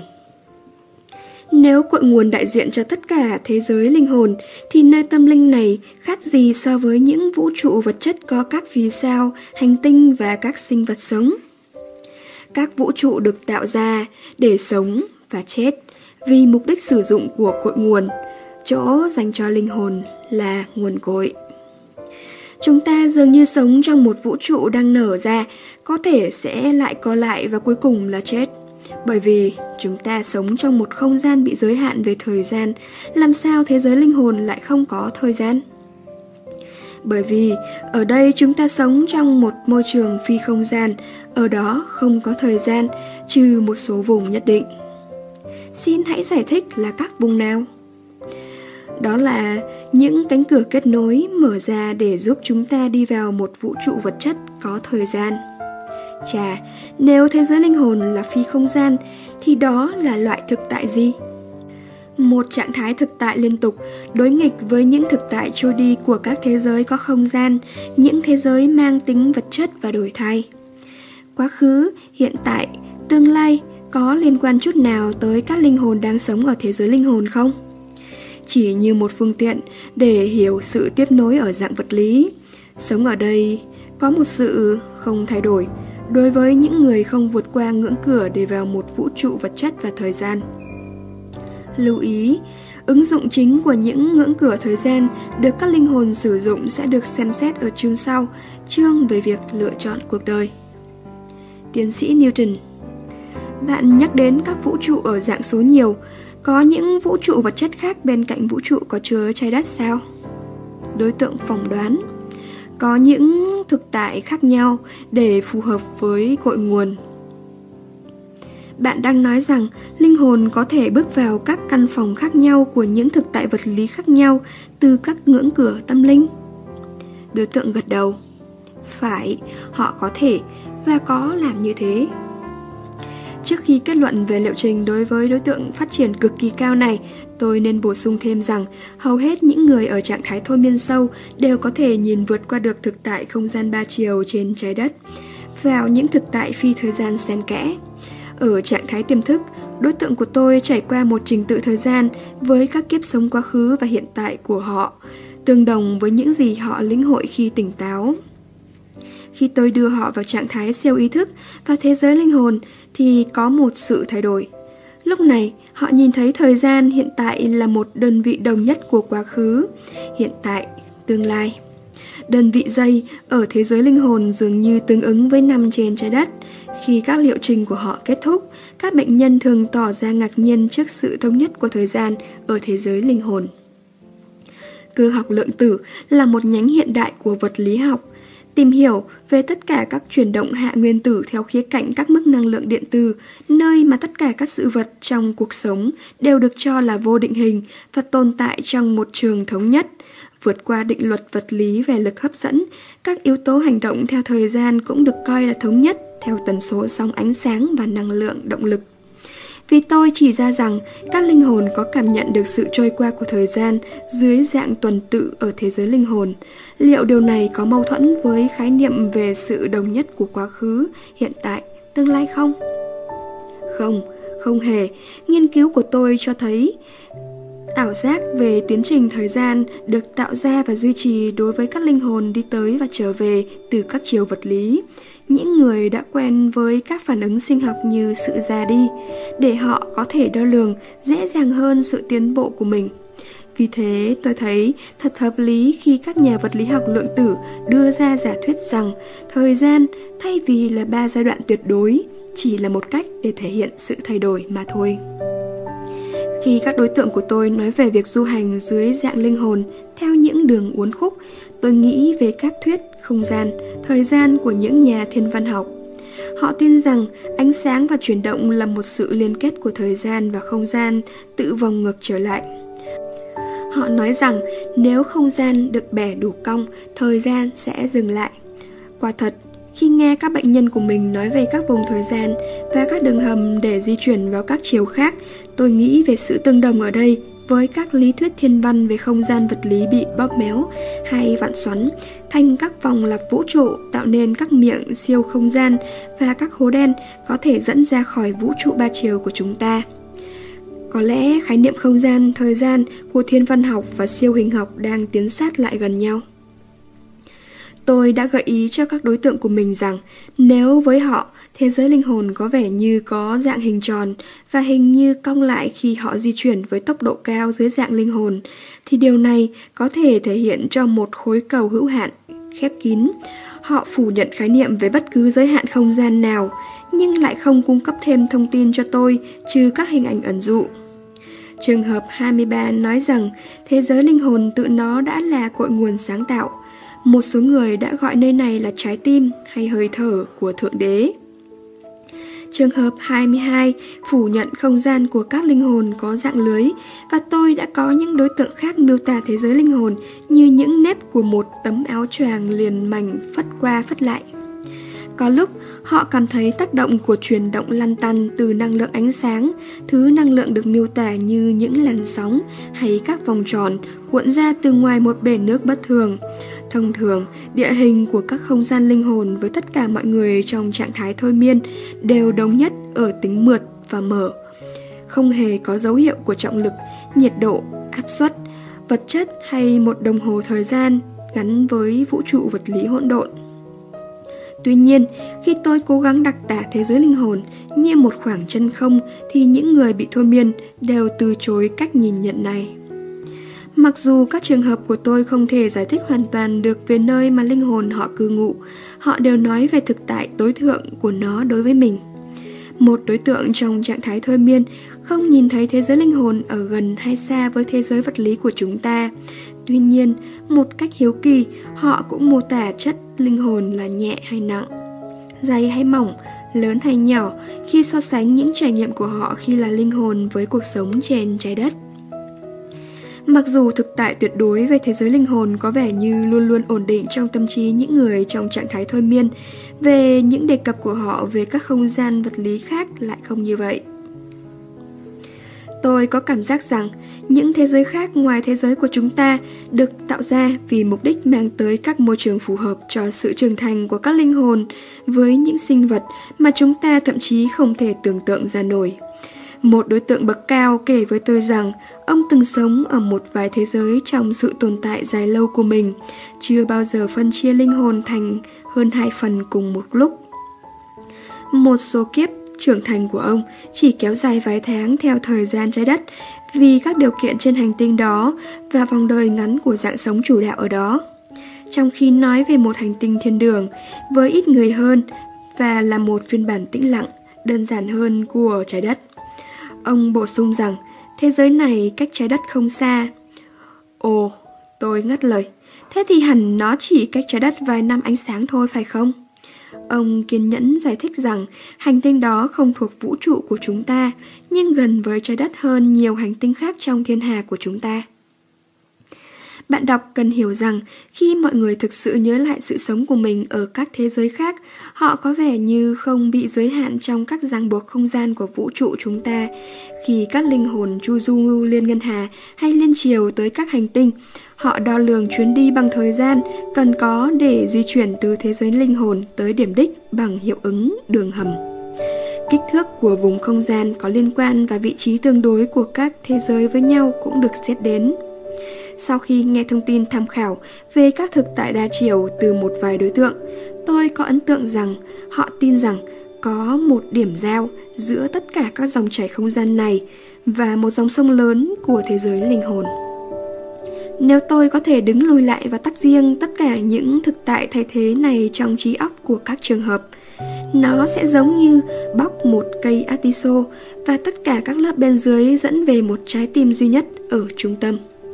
Nếu cội nguồn đại diện cho tất cả thế giới linh hồn, thì nơi tâm linh này khác gì so với những vũ trụ vật chất có các vì sao, hành tinh và các sinh vật sống? Các vũ trụ được tạo ra để sống và chết vì mục đích sử dụng của cội nguồn. Chỗ dành cho linh hồn là nguồn cội. Chúng ta dường như sống trong một vũ trụ đang nở ra, có thể sẽ lại co lại và cuối cùng là chết. Bởi vì chúng ta sống trong một không gian bị giới hạn về thời gian, làm sao thế giới linh hồn lại không có thời gian? Bởi vì ở đây chúng ta sống trong một môi trường phi không gian, ở đó không có thời gian, trừ một số vùng nhất định. Xin hãy giải thích là các vùng nào? Đó là những cánh cửa kết nối mở ra để giúp chúng ta đi vào một vũ trụ vật chất có thời gian. Chà, nếu thế giới linh hồn là phi không gian, thì đó là loại thực tại gì? Một trạng thái thực tại liên tục, đối nghịch với những thực tại trôi đi của các thế giới có không gian, những thế giới mang tính vật chất và đổi thay. Quá khứ, hiện tại, tương lai có liên quan chút nào tới các linh hồn đang sống ở thế giới linh hồn không? Chỉ như một phương tiện để hiểu sự tiếp nối ở dạng vật lý. Sống ở đây có một sự không thay đổi đối với những người không vượt qua ngưỡng cửa để vào một vũ trụ vật chất và thời gian. Lưu ý, ứng dụng chính của những ngưỡng cửa thời gian được các linh hồn sử dụng sẽ được xem xét ở chương sau, chương về việc lựa chọn cuộc đời. Tiến sĩ Newton: Bạn nhắc đến các vũ trụ ở dạng số nhiều, có những vũ trụ vật chất khác bên cạnh vũ trụ có chứa trái đất sao? Đối tượng phỏng đoán: Có những thực tại khác nhau để phù hợp với cội nguồn. Bạn đang nói rằng linh hồn có thể bước vào các căn phòng khác nhau của những thực tại vật lý khác nhau từ các ngưỡng cửa tâm linh. Đối tượng gật đầu: Phải, họ có thể và có làm như thế. Trước khi kết luận về liệu trình đối với đối tượng phát triển cực kỳ cao này, tôi nên bổ sung thêm rằng hầu hết những người ở trạng thái thôi miên sâu đều có thể nhìn vượt qua được thực tại không gian 3 chiều trên trái đất vào những thực tại phi thời gian xen kẽ. Ở trạng thái tiềm thức, đối tượng của tôi trải qua một trình tự thời gian với các kiếp sống quá khứ và hiện tại của họ, tương đồng với những gì họ lĩnh hội khi tỉnh táo. Khi tôi đưa họ vào trạng thái siêu ý thức và thế giới linh hồn thì có một sự thay đổi. Lúc này, họ nhìn thấy thời gian hiện tại là một đơn vị đồng nhất của quá khứ, hiện tại, tương lai. Đơn vị giây ở thế giới linh hồn dường như tương ứng với năm trên trái đất. Khi các liệu trình của họ kết thúc, các bệnh nhân thường tỏ ra ngạc nhiên trước sự thống nhất của thời gian ở thế giới linh hồn. Cơ học lượng tử là một nhánh hiện đại của vật lý học. Tìm hiểu về tất cả các chuyển động hạ nguyên tử theo khía cạnh các mức năng lượng điện từ, nơi mà tất cả các sự vật trong cuộc sống đều được cho là vô định hình và tồn tại trong một trường thống nhất. Vượt qua định luật vật lý về lực hấp dẫn, các yếu tố hành động theo thời gian cũng được coi là thống nhất theo tần số sóng ánh sáng và năng lượng động lực. Vì tôi chỉ ra rằng các linh hồn có cảm nhận được sự trôi qua của thời gian dưới dạng tuần tự ở thế giới linh hồn. Liệu điều này có mâu thuẫn với khái niệm về sự đồng nhất của quá khứ, hiện tại, tương lai không? Không hề. Nghiên cứu của tôi cho thấy ảo giác về tiến trình thời gian được tạo ra và duy trì đối với các linh hồn đi tới và trở về từ các chiều vật lý. Những người đã quen với các phản ứng sinh học như sự già đi, để họ có thể đo lường dễ dàng hơn sự tiến bộ của mình. Vì thế, tôi thấy thật hợp lý khi các nhà vật lý học lượng tử đưa ra giả thuyết rằng thời gian, thay vì là 3 giai đoạn tuyệt đối, chỉ là một cách để thể hiện sự thay đổi mà thôi. Khi các đối tượng của tôi nói về việc du hành dưới dạng linh hồn theo những đường uốn khúc, tôi nghĩ về các thuyết không gian, thời gian của những nhà thiên văn học. Họ tin rằng ánh sáng và chuyển động là một sự liên kết của thời gian và không gian tự vòng ngược trở lại. Họ nói rằng nếu không gian được bẻ đủ cong, thời gian sẽ dừng lại. Quả thật, khi nghe các bệnh nhân của mình nói về các vùng thời gian và các đường hầm để di chuyển vào các chiều khác, tôi nghĩ về sự tương đồng ở đây với các lý thuyết thiên văn về không gian vật lý bị bóp méo hay vặn xoắn thành các vòng lặp vũ trụ, tạo nên các miệng siêu không gian và các hố đen có thể dẫn ra khỏi vũ trụ ba chiều của chúng ta. Có lẽ khái niệm không gian, thời gian của thiên văn học và siêu hình học đang tiến sát lại gần nhau. Tôi đã gợi ý cho các đối tượng của mình rằng nếu với họ thế giới linh hồn có vẻ như có dạng hình tròn và hình như cong lại khi họ di chuyển với tốc độ cao dưới dạng linh hồn, thì điều này có thể thể hiện cho một khối cầu hữu hạn, khép kín. Họ phủ nhận khái niệm về bất cứ giới hạn không gian nào, nhưng lại không cung cấp thêm thông tin cho tôi trừ các hình ảnh ẩn dụ. Trường hợp 23 nói rằng thế giới linh hồn tự nó đã là cội nguồn sáng tạo. Một số người đã gọi nơi này là trái tim hay hơi thở của Thượng Đế. Trường hợp 22 phủ nhận không gian của các linh hồn có dạng lưới, và tôi đã có những đối tượng khác miêu tả thế giới linh hồn như những nếp của một tấm áo choàng liền mảnh phất qua phất lại. Có lúc họ cảm thấy tác động của chuyển động lăn tăn từ năng lượng ánh sáng, thứ năng lượng được miêu tả như những làn sóng hay các vòng tròn cuộn ra từ ngoài một bể nước bất thường. Thông thường, địa hình của các không gian linh hồn với tất cả mọi người trong trạng thái thôi miên đều đồng nhất ở tính mượt và mở. Không hề có dấu hiệu của trọng lực, nhiệt độ, áp suất, vật chất hay một đồng hồ thời gian gắn với vũ trụ vật lý hỗn độn. Tuy nhiên, khi tôi cố gắng đặc tả thế giới linh hồn như một khoảng chân không thì những người bị thôi miên đều từ chối cách nhìn nhận này. Mặc dù các trường hợp của tôi không thể giải thích hoàn toàn được về nơi mà linh hồn họ cư ngụ, họ đều nói về thực tại tối thượng của nó đối với mình. Một đối tượng trong trạng thái thôi miên không nhìn thấy thế giới linh hồn ở gần hay xa với thế giới vật lý của chúng ta. Tuy nhiên, một cách hiếu kỳ, họ cũng mô tả chất linh hồn là nhẹ hay nặng, dày hay mỏng, lớn hay nhỏ khi so sánh những trải nghiệm của họ khi là linh hồn với cuộc sống trên trái đất. Mặc dù thực tại tuyệt đối về thế giới linh hồn có vẻ như luôn luôn ổn định trong tâm trí những người trong trạng thái thôi miên, về những đề cập của họ về các không gian vật lý khác lại không như vậy. Tôi có cảm giác rằng những thế giới khác ngoài thế giới của chúng ta được tạo ra vì mục đích mang tới các môi trường phù hợp cho sự trưởng thành của các linh hồn với những sinh vật mà chúng ta thậm chí không thể tưởng tượng ra nổi. Một đối tượng bậc cao kể với tôi rằng ông từng sống ở một vài thế giới trong sự tồn tại dài lâu của mình, chưa bao giờ phân chia linh hồn thành hơn 2 phần cùng một lúc. Một số kiếp trưởng thành của ông chỉ kéo dài vài tháng theo thời gian trái đất vì các điều kiện trên hành tinh đó và vòng đời ngắn của dạng sống chủ đạo ở đó. trong khi nói về một hành tinh thiên đường với ít người hơn và là một phiên bản tĩnh lặng, đơn giản hơn của trái đất. Ông bổ sung rằng thế giới này cách trái đất không xa. Ồ, tôi ngắt lời. Thế thì hẳn nó chỉ cách trái đất vài năm ánh sáng thôi phải không? Ông kiên nhẫn giải thích rằng hành tinh đó không thuộc vũ trụ của chúng ta, nhưng gần với trái đất hơn nhiều hành tinh khác trong thiên hà của chúng ta. Bạn đọc cần hiểu rằng khi mọi người thực sự nhớ lại sự sống của mình ở các thế giới khác, họ có vẻ như không bị giới hạn trong các ràng buộc không gian của vũ trụ chúng ta. Khi các linh hồn chu du liên ngân hà hay liên chiều tới các hành tinh, họ đo lường chuyến đi bằng thời gian cần có để di chuyển từ thế giới linh hồn tới điểm đích bằng hiệu ứng đường hầm. Kích thước của vùng không gian có liên quan và vị trí tương đối của các thế giới với nhau cũng được xét đến. Sau khi nghe thông tin tham khảo về các thực tại đa chiều từ một vài đối tượng, tôi có ấn tượng rằng họ tin rằng có một điểm giao giữa tất cả các dòng chảy không gian này và một dòng sông lớn của thế giới linh hồn. Nếu tôi có thể đứng lùi lại và tách riêng tất cả những thực tại thay thế này trong trí óc của các trường hợp, nó sẽ giống như bóc một cây atiso và tất cả các lớp bên dưới dẫn về một trái tim duy nhất ở trung tâm.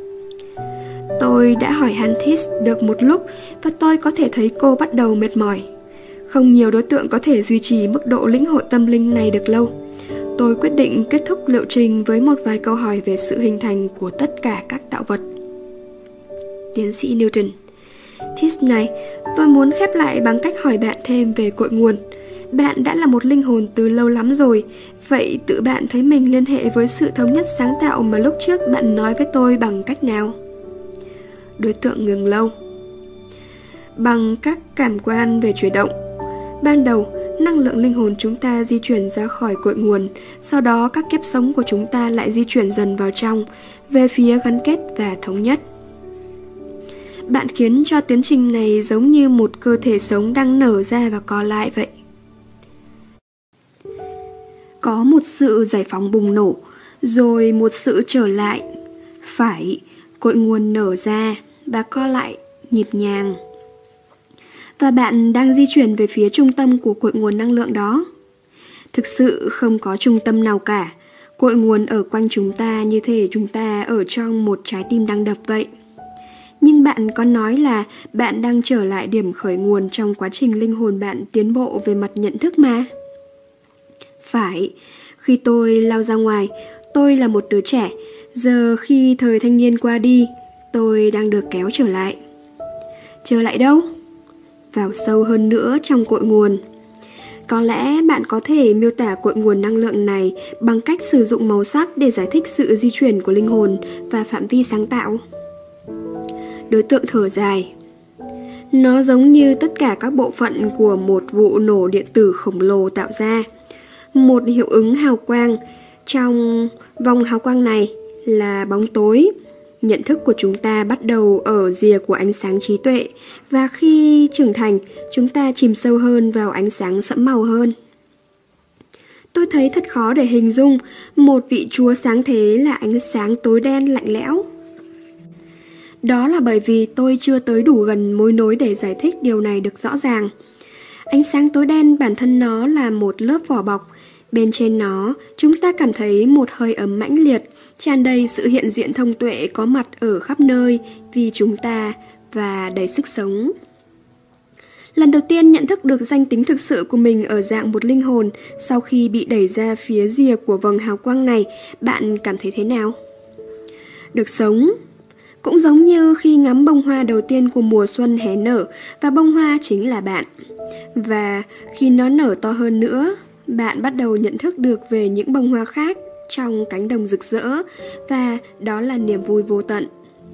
Tôi đã hỏi Hantis được một lúc và tôi có thể thấy cô bắt đầu mệt mỏi. Không nhiều đối tượng có thể duy trì mức độ lĩnh hội tâm linh này được lâu. Tôi quyết định kết thúc liệu trình với một vài câu hỏi về sự hình thành của tất cả các tạo vật. Tiến sĩ Newton: Tis này, tôi muốn khép lại bằng cách hỏi bạn thêm về cội nguồn. Bạn đã là một linh hồn từ lâu lắm rồi, vậy tự bạn thấy mình liên hệ với sự thống nhất sáng tạo mà lúc trước bạn nói với tôi bằng cách nào? Đối tượng ngừng lâu. Bằng các cảm quan về chuyển động. Ban đầu, năng lượng linh hồn chúng ta di chuyển ra khỏi cội nguồn, sau đó các kiếp sống của chúng ta lại di chuyển dần vào trong, về phía gắn kết và thống nhất. Bạn khiến cho tiến trình này giống như một cơ thể sống đang nở ra và co lại vậy. Có một sự giải phóng bùng nổ, rồi một sự trở lại. Phải, cội nguồn nở ra và co lại nhịp nhàng. Và bạn đang di chuyển về phía trung tâm của cội nguồn năng lượng đó. Thực sự không có trung tâm nào cả. Cội nguồn ở quanh chúng ta như thể chúng ta ở trong một trái tim đang đập vậy. Nhưng bạn có nói là bạn đang trở lại điểm khởi nguồn trong quá trình linh hồn bạn tiến bộ về mặt nhận thức mà. Phải, khi tôi lao ra ngoài, tôi là một đứa trẻ. Giờ khi thời thanh niên qua đi, tôi đang được kéo trở lại. Trở lại đâu? Vào sâu hơn nữa trong cội nguồn. Có lẽ bạn có thể miêu tả cội nguồn năng lượng này bằng cách sử dụng màu sắc để giải thích sự di chuyển của linh hồn và phạm vi sáng tạo. Đối tượng thở dài. Nó giống như tất cả các bộ phận của một vụ nổ điện tử khổng lồ tạo ra. Một hiệu ứng hào quang. Trong vòng hào quang này là bóng tối. Nhận thức của chúng ta bắt đầu ở rìa của ánh sáng trí tuệ, và khi trưởng thành, chúng ta chìm sâu hơn vào ánh sáng sẫm màu hơn. Tôi thấy thật khó để hình dung một vị chúa sáng thế là ánh sáng tối đen lạnh lẽo. Đó là bởi vì tôi chưa tới đủ gần mối nối để giải thích điều này được rõ ràng. Ánh sáng tối đen bản thân nó là một lớp vỏ bọc. Bên trên nó, chúng ta cảm thấy một hơi ấm mãnh liệt, tràn đầy sự hiện diện thông tuệ có mặt ở khắp nơi vì chúng ta và đầy sức sống. Lần đầu tiên nhận thức được danh tính thực sự của mình ở dạng một linh hồn sau khi bị đẩy ra phía rìa của vầng hào quang này, bạn cảm thấy thế nào? Được sống. Cũng giống như khi ngắm bông hoa đầu tiên của mùa xuân hé nở và bông hoa chính là bạn. Và khi nó nở to hơn nữa, bạn bắt đầu nhận thức được về những bông hoa khác trong cánh đồng rực rỡ, và đó là niềm vui vô tận.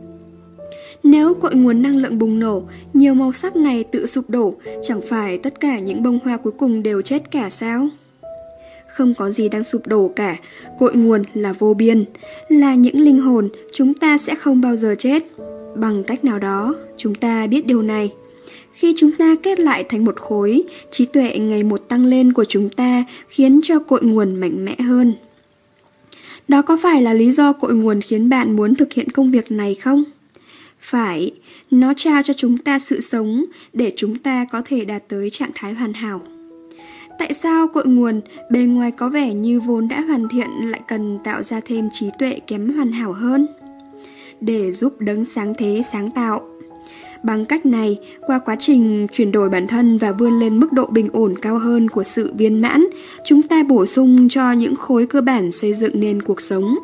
Nếu cội nguồn năng lượng bùng nổ, nhiều màu sắc này tự sụp đổ, chẳng phải tất cả những bông hoa cuối cùng đều chết cả sao? Không có gì đang sụp đổ cả, cội nguồn là vô biên, là những linh hồn, chúng ta sẽ không bao giờ chết. Bằng cách nào đó, chúng ta biết điều này. Khi chúng ta kết lại thành một khối, trí tuệ ngày một tăng lên của chúng ta khiến cho cội nguồn mạnh mẽ hơn. Đó có phải là lý do cội nguồn khiến bạn muốn thực hiện công việc này không? Phải, nó trao cho chúng ta sự sống để chúng ta có thể đạt tới trạng thái hoàn hảo. Tại sao cội nguồn bề ngoài có vẻ như vốn đã hoàn thiện lại cần tạo ra thêm trí tuệ kém hoàn hảo hơn? Để giúp đấng sáng thế sáng tạo. Bằng cách này, qua quá trình chuyển đổi bản thân và vươn lên mức độ bình ổn cao hơn của sự viên mãn, chúng ta bổ sung cho những khối cơ bản xây dựng nên cuộc sống.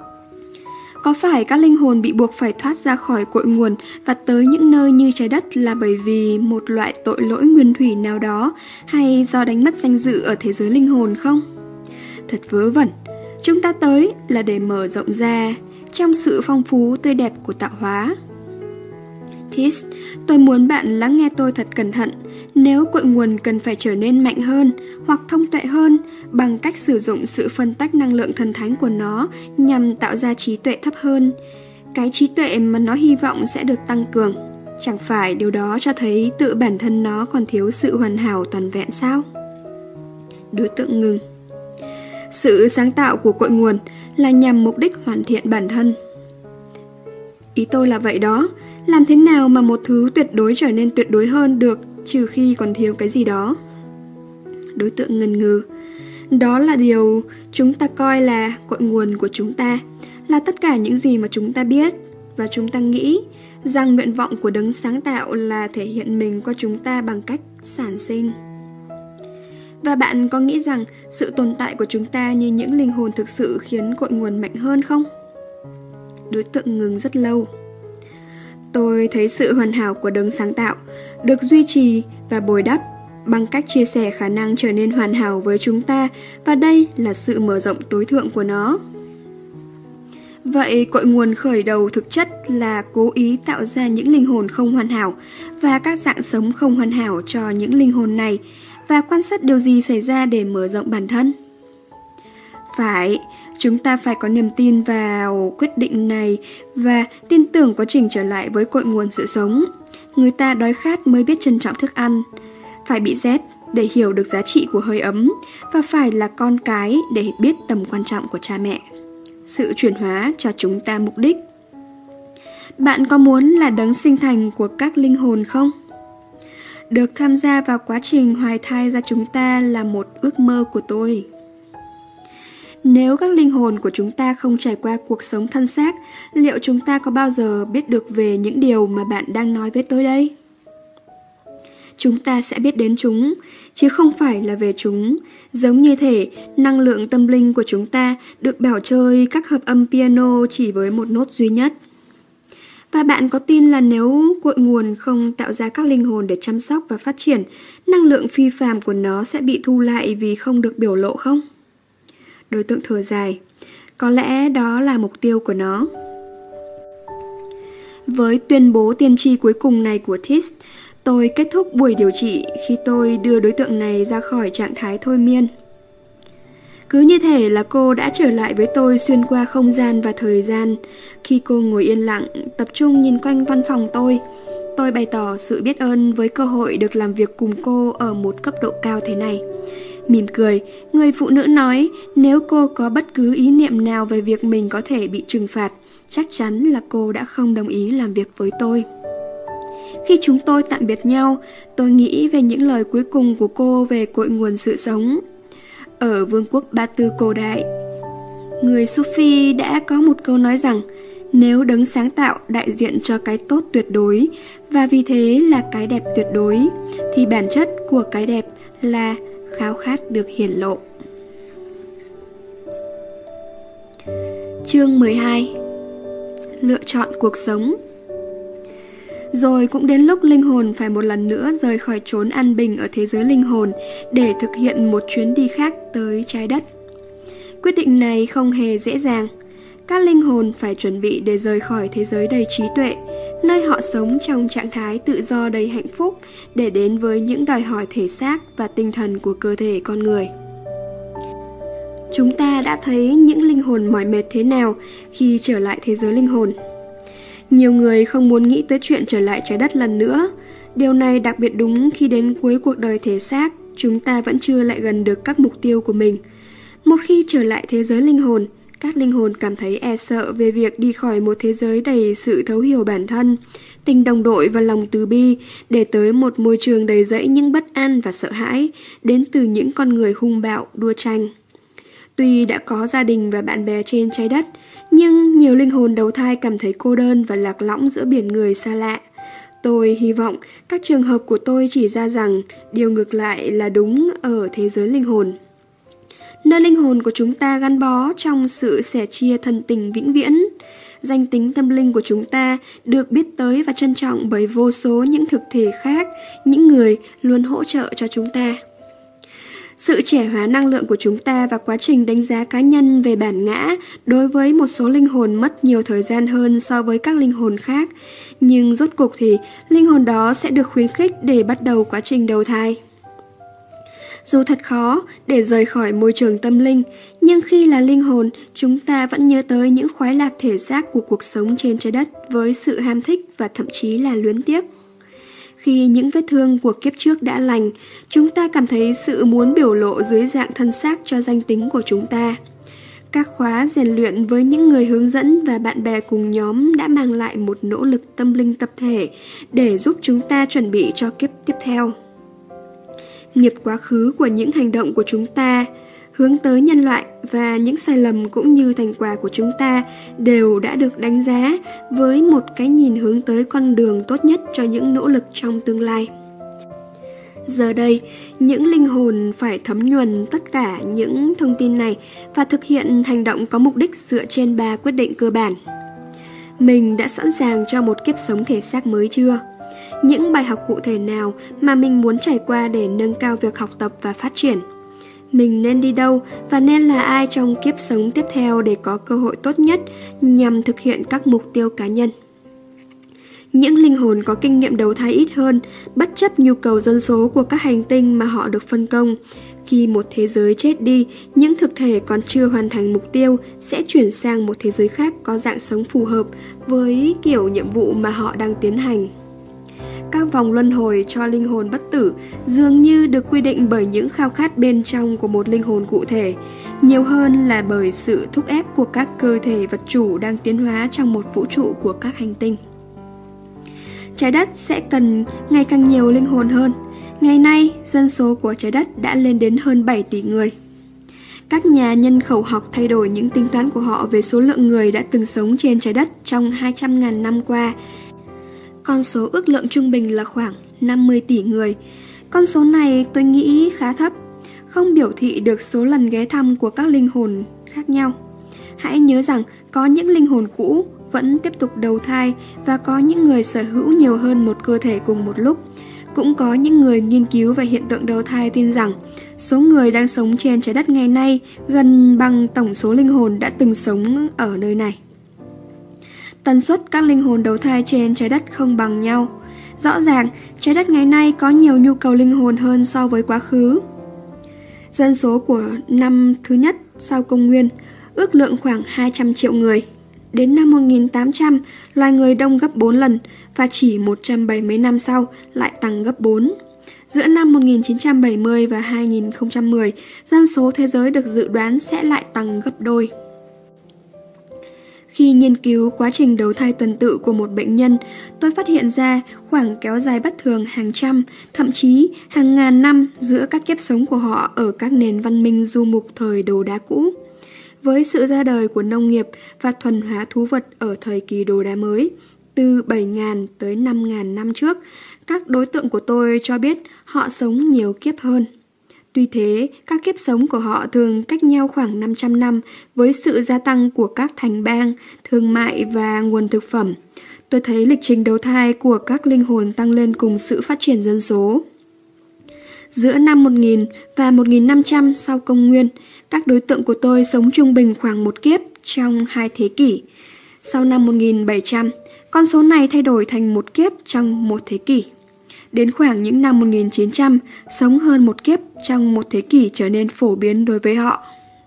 Có phải các linh hồn bị buộc phải thoát ra khỏi cội nguồn và tới những nơi như trái đất là bởi vì một loại tội lỗi nguyên thủy nào đó hay do đánh mất danh dự ở thế giới linh hồn không? Thật vớ vẩn, chúng ta tới là để mở rộng ra trong sự phong phú tươi đẹp của tạo hóa. Tis, tôi muốn bạn lắng nghe tôi thật cẩn thận. Nếu cội nguồn cần phải trở nên mạnh hơn hoặc thông tuệ hơn bằng cách sử dụng sự phân tách năng lượng thần thánh của nó nhằm tạo ra trí tuệ thấp hơn, cái trí tuệ mà nó hy vọng sẽ được tăng cường, chẳng phải điều đó cho thấy tự bản thân nó còn thiếu sự hoàn hảo toàn vẹn sao? Đối tượng ngừng. Sự sáng tạo của cội nguồn là nhằm mục đích hoàn thiện bản thân. Ý tôi là vậy đó. Làm thế nào mà một thứ tuyệt đối trở nên tuyệt đối hơn được trừ khi còn thiếu cái gì đó? Đối tượng ngần ngừ. Đó là điều chúng ta coi là cội nguồn của chúng ta, là tất cả những gì mà chúng ta biết, và chúng ta nghĩ rằng nguyện vọng của đấng sáng tạo là thể hiện mình qua chúng ta bằng cách sản sinh. Và bạn có nghĩ rằng sự tồn tại của chúng ta như những linh hồn thực sự khiến cội nguồn mạnh hơn không? Đối tượng ngừng rất lâu. Tôi thấy sự hoàn hảo của đấng sáng tạo được duy trì và bồi đắp bằng cách chia sẻ khả năng trở nên hoàn hảo với chúng ta, và đây là sự mở rộng tối thượng của nó. Vậy cội nguồn khởi đầu thực chất là cố ý tạo ra những linh hồn không hoàn hảo và các dạng sống không hoàn hảo cho những linh hồn này, và quan sát điều gì xảy ra để mở rộng bản thân. Phải, chúng ta phải có niềm tin vào quyết định này và tin tưởng quá trình trở lại với cội nguồn sự sống. Người ta đói khát mới biết trân trọng thức ăn, phải bị rét để hiểu được giá trị của hơi ấm, và phải là con cái để biết tầm quan trọng của cha mẹ. Sự chuyển hóa cho chúng ta mục đích. Bạn có muốn là đấng sinh thành của các linh hồn không? Được tham gia vào quá trình hoài thai ra chúng ta là một ước mơ của tôi. Nếu các linh hồn của chúng ta không trải qua cuộc sống thân xác, liệu chúng ta có bao giờ biết được về những điều mà bạn đang nói với tôi đây? Chúng ta sẽ biết đến chúng, chứ không phải là về chúng. Giống như thể năng lượng tâm linh của chúng ta được bảo chơi các hợp âm piano chỉ với một nốt duy nhất. Và bạn có tin là nếu cội nguồn không tạo ra các linh hồn để chăm sóc và phát triển, năng lượng phi phàm của nó sẽ bị thu lại vì không được biểu lộ không? Đối tượng thở dài. Có lẽ đó là mục tiêu của nó. Với tuyên bố tiên tri cuối cùng này của Tis, tôi kết thúc buổi điều trị khi tôi đưa đối tượng này ra khỏi trạng thái thôi miên. Cứ như thể là cô đã trở lại với tôi xuyên qua không gian và thời gian. Khi cô ngồi yên lặng, tập trung nhìn quanh văn phòng tôi bày tỏ sự biết ơn với cơ hội được làm việc cùng cô ở một cấp độ cao thế này. Mỉm cười, người phụ nữ nói nếu cô có bất cứ ý niệm nào về việc mình có thể bị trừng phạt, chắc chắn là cô đã không đồng ý làm việc với tôi. Khi chúng tôi tạm biệt nhau, tôi nghĩ về những lời cuối cùng của cô về cội nguồn sự sống. Ở vương quốc Ba Tư cổ đại, người Sufi đã có một câu nói rằng nếu đấng sáng tạo đại diện cho cái tốt tuyệt đối và vì thế là cái đẹp tuyệt đối, thì bản chất của cái đẹp là khao khát được hiển lộ. Chương 12. Lựa chọn cuộc sống. Rồi cũng đến lúc linh hồn phải một lần nữa rời khỏi chốn an bình ở thế giới linh hồn để thực hiện một chuyến đi khác tới trái đất. Quyết định này không hề dễ dàng. Các linh hồn phải chuẩn bị để rời khỏi thế giới đầy trí tuệ, nơi họ sống trong trạng thái tự do đầy hạnh phúc, để đến với những đòi hỏi thể xác và tinh thần của cơ thể con người. Chúng ta đã thấy những linh hồn mỏi mệt thế nào khi trở lại thế giới linh hồn. Nhiều người không muốn nghĩ tới chuyện trở lại trái đất lần nữa. Điều này đặc biệt đúng khi đến cuối cuộc đời thể xác, chúng ta vẫn chưa lại gần được các mục tiêu của mình. Một khi trở lại thế giới linh hồn, Các linh hồn cảm thấy e sợ về việc đi khỏi một thế giới đầy sự thấu hiểu bản thân, tình đồng đội và lòng từ bi, để tới một môi trường đầy rẫy những bất an và sợ hãi, đến từ những con người hung bạo, đua tranh. Tuy đã có gia đình và bạn bè trên trái đất, nhưng nhiều linh hồn đầu thai cảm thấy cô đơn và lạc lõng giữa biển người xa lạ. Tôi hy vọng các trường hợp của tôi chỉ ra rằng điều ngược lại là đúng ở thế giới linh hồn, nơi linh hồn của chúng ta gắn bó trong sự sẻ chia thân tình vĩnh viễn. Danh tính tâm linh của chúng ta được biết tới và trân trọng bởi vô số những thực thể khác, những người luôn hỗ trợ cho chúng ta. Sự trẻ hóa năng lượng của chúng ta và quá trình đánh giá cá nhân về bản ngã đối với một số linh hồn mất nhiều thời gian hơn so với các linh hồn khác, nhưng rốt cuộc thì linh hồn đó sẽ được khuyến khích để bắt đầu quá trình đầu thai. Dù thật khó để rời khỏi môi trường tâm linh, nhưng khi là linh hồn, chúng ta vẫn nhớ tới những khoái lạc thể xác của cuộc sống trên trái đất với sự ham thích và thậm chí là luyến tiếc. Khi những vết thương của kiếp trước đã lành, chúng ta cảm thấy sự muốn biểu lộ dưới dạng thân xác cho danh tính của chúng ta. Các khóa rèn luyện với những người hướng dẫn và bạn bè cùng nhóm đã mang lại một nỗ lực tâm linh tập thể để giúp chúng ta chuẩn bị cho kiếp tiếp theo. Nghiệp quá khứ của những hành động của chúng ta hướng tới nhân loại và những sai lầm cũng như thành quả của chúng ta đều đã được đánh giá với một cái nhìn hướng tới con đường tốt nhất cho những nỗ lực trong tương lai. Giờ đây, những linh hồn phải thấm nhuần tất cả những thông tin này và thực hiện hành động có mục đích dựa trên 3 quyết định cơ bản. Mình đã sẵn sàng cho một kiếp sống thể xác mới chưa? Những bài học cụ thể nào mà mình muốn trải qua để nâng cao việc học tập và phát triển? Mình nên đi đâu và nên là ai trong kiếp sống tiếp theo để có cơ hội tốt nhất nhằm thực hiện các mục tiêu cá nhân? Những linh hồn có kinh nghiệm đầu thai ít hơn, bất chấp nhu cầu dân số của các hành tinh mà họ được phân công. Khi một thế giới chết đi, những thực thể còn chưa hoàn thành mục tiêu sẽ chuyển sang một thế giới khác có dạng sống phù hợp với kiểu nhiệm vụ mà họ đang tiến hành. Các vòng luân hồi cho linh hồn bất tử dường như được quy định bởi những khao khát bên trong của một linh hồn cụ thể, nhiều hơn là bởi sự thúc ép của các cơ thể vật chủ đang tiến hóa trong một vũ trụ của các hành tinh. Trái đất sẽ cần ngày càng nhiều linh hồn hơn. Ngày nay, dân số của trái đất đã lên đến hơn 7 tỷ người. Các nhà nhân khẩu học thay đổi những tính toán của họ về số lượng người đã từng sống trên trái đất trong 200.000 năm qua. Con số ước lượng trung bình là khoảng 50 tỷ người. Con số này tôi nghĩ khá thấp, không biểu thị được số lần ghé thăm của các linh hồn khác nhau. Hãy nhớ rằng có những linh hồn cũ vẫn tiếp tục đầu thai và có những người sở hữu nhiều hơn một cơ thể cùng một lúc. Cũng có những người nghiên cứu về hiện tượng đầu thai tin rằng số người đang sống trên trái đất ngày nay gần bằng tổng số linh hồn đã từng sống ở nơi này. Tần suất các linh hồn đầu thai trên trái đất không bằng nhau. Rõ ràng, trái đất ngày nay có nhiều nhu cầu linh hồn hơn so với quá khứ. Dân số của năm thứ nhất sau công nguyên ước lượng khoảng 200 triệu người. Đến năm 1800, loài người đông gấp 4 lần và chỉ 170 năm sau lại tăng gấp 4. Giữa năm 1970 và 2010, dân số thế giới được dự đoán sẽ lại tăng gấp đôi. Khi nghiên cứu quá trình đầu thai tuần tự của một bệnh nhân, tôi phát hiện ra khoảng kéo dài bất thường hàng trăm, thậm chí hàng ngàn năm giữa các kiếp sống của họ ở các nền văn minh du mục thời đồ đá cũ. Với sự ra đời của nông nghiệp và thuần hóa thú vật ở thời kỳ đồ đá mới, từ 7.000 tới 5.000 năm trước, các đối tượng của tôi cho biết họ sống nhiều kiếp hơn. Tuy thế, các kiếp sống của họ thường cách nhau khoảng 500 năm với sự gia tăng của các thành bang, thương mại và nguồn thực phẩm. Tôi thấy lịch trình đầu thai của các linh hồn tăng lên cùng sự phát triển dân số. Giữa năm 1000 và 1500 sau công nguyên, các đối tượng của tôi sống trung bình khoảng một kiếp trong 2 thế kỷ. Sau năm 1700, con số này thay đổi thành một kiếp trong 1 thế kỷ. Đến khoảng những năm 1900, sống hơn một kiếp trong 1 thế kỷ trở nên phổ biến đối với họ.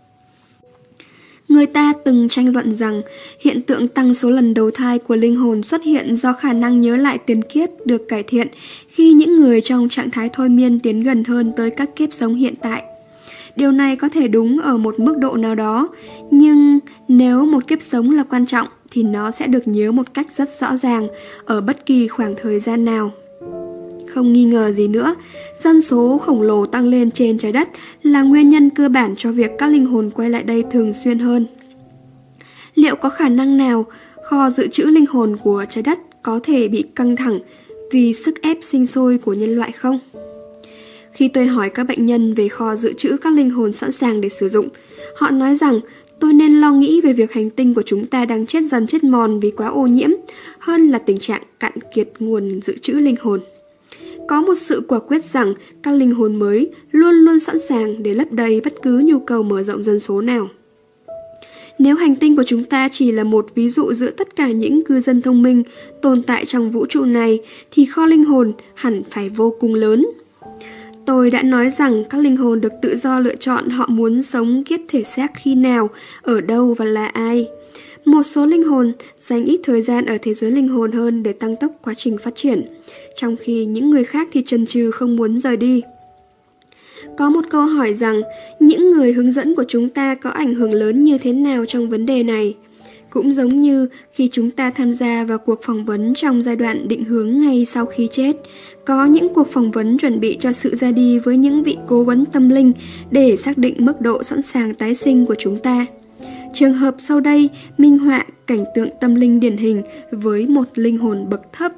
Người ta từng tranh luận rằng hiện tượng tăng số lần đầu thai của linh hồn xuất hiện do khả năng nhớ lại tiền kiếp được cải thiện khi những người trong trạng thái thôi miên tiến gần hơn tới các kiếp sống hiện tại. Điều này có thể đúng ở một mức độ nào đó, nhưng nếu một kiếp sống là quan trọng thì nó sẽ được nhớ một cách rất rõ ràng ở bất kỳ khoảng thời gian nào. Không nghi ngờ gì nữa, dân số khổng lồ tăng lên trên trái đất là nguyên nhân cơ bản cho việc các linh hồn quay lại đây thường xuyên hơn. Liệu có khả năng nào kho dự trữ linh hồn của trái đất có thể bị căng thẳng vì sức ép sinh sôi của nhân loại không? Khi tôi hỏi các bệnh nhân về kho dự trữ các linh hồn sẵn sàng để sử dụng, họ nói rằng tôi nên lo nghĩ về việc hành tinh của chúng ta đang chết dần chết mòn vì quá ô nhiễm, hơn là tình trạng cạn kiệt nguồn dự trữ linh hồn. Có một sự quả quyết rằng các linh hồn mới luôn luôn sẵn sàng để lấp đầy bất cứ nhu cầu mở rộng dân số nào. Nếu hành tinh của chúng ta chỉ là một ví dụ giữa tất cả những cư dân thông minh tồn tại trong vũ trụ này, thì kho linh hồn hẳn phải vô cùng lớn. Tôi đã nói rằng các linh hồn được tự do lựa chọn họ muốn sống kiếp thể xác khi nào, ở đâu và là ai. Một số linh hồn dành ít thời gian ở thế giới linh hồn hơn để tăng tốc quá trình phát triển, trong khi những người khác thì chần chừ không muốn rời đi. Có một câu hỏi rằng những người hướng dẫn của chúng ta có ảnh hưởng lớn như thế nào trong vấn đề này. Cũng giống như khi chúng ta tham gia vào cuộc phỏng vấn trong giai đoạn định hướng ngay sau khi chết, có những cuộc phỏng vấn chuẩn bị cho sự ra đi với những vị cố vấn tâm linh để xác định mức độ sẵn sàng tái sinh của chúng ta. Trường hợp sau đây minh họa cảnh tượng tâm linh điển hình với một linh hồn bậc thấp.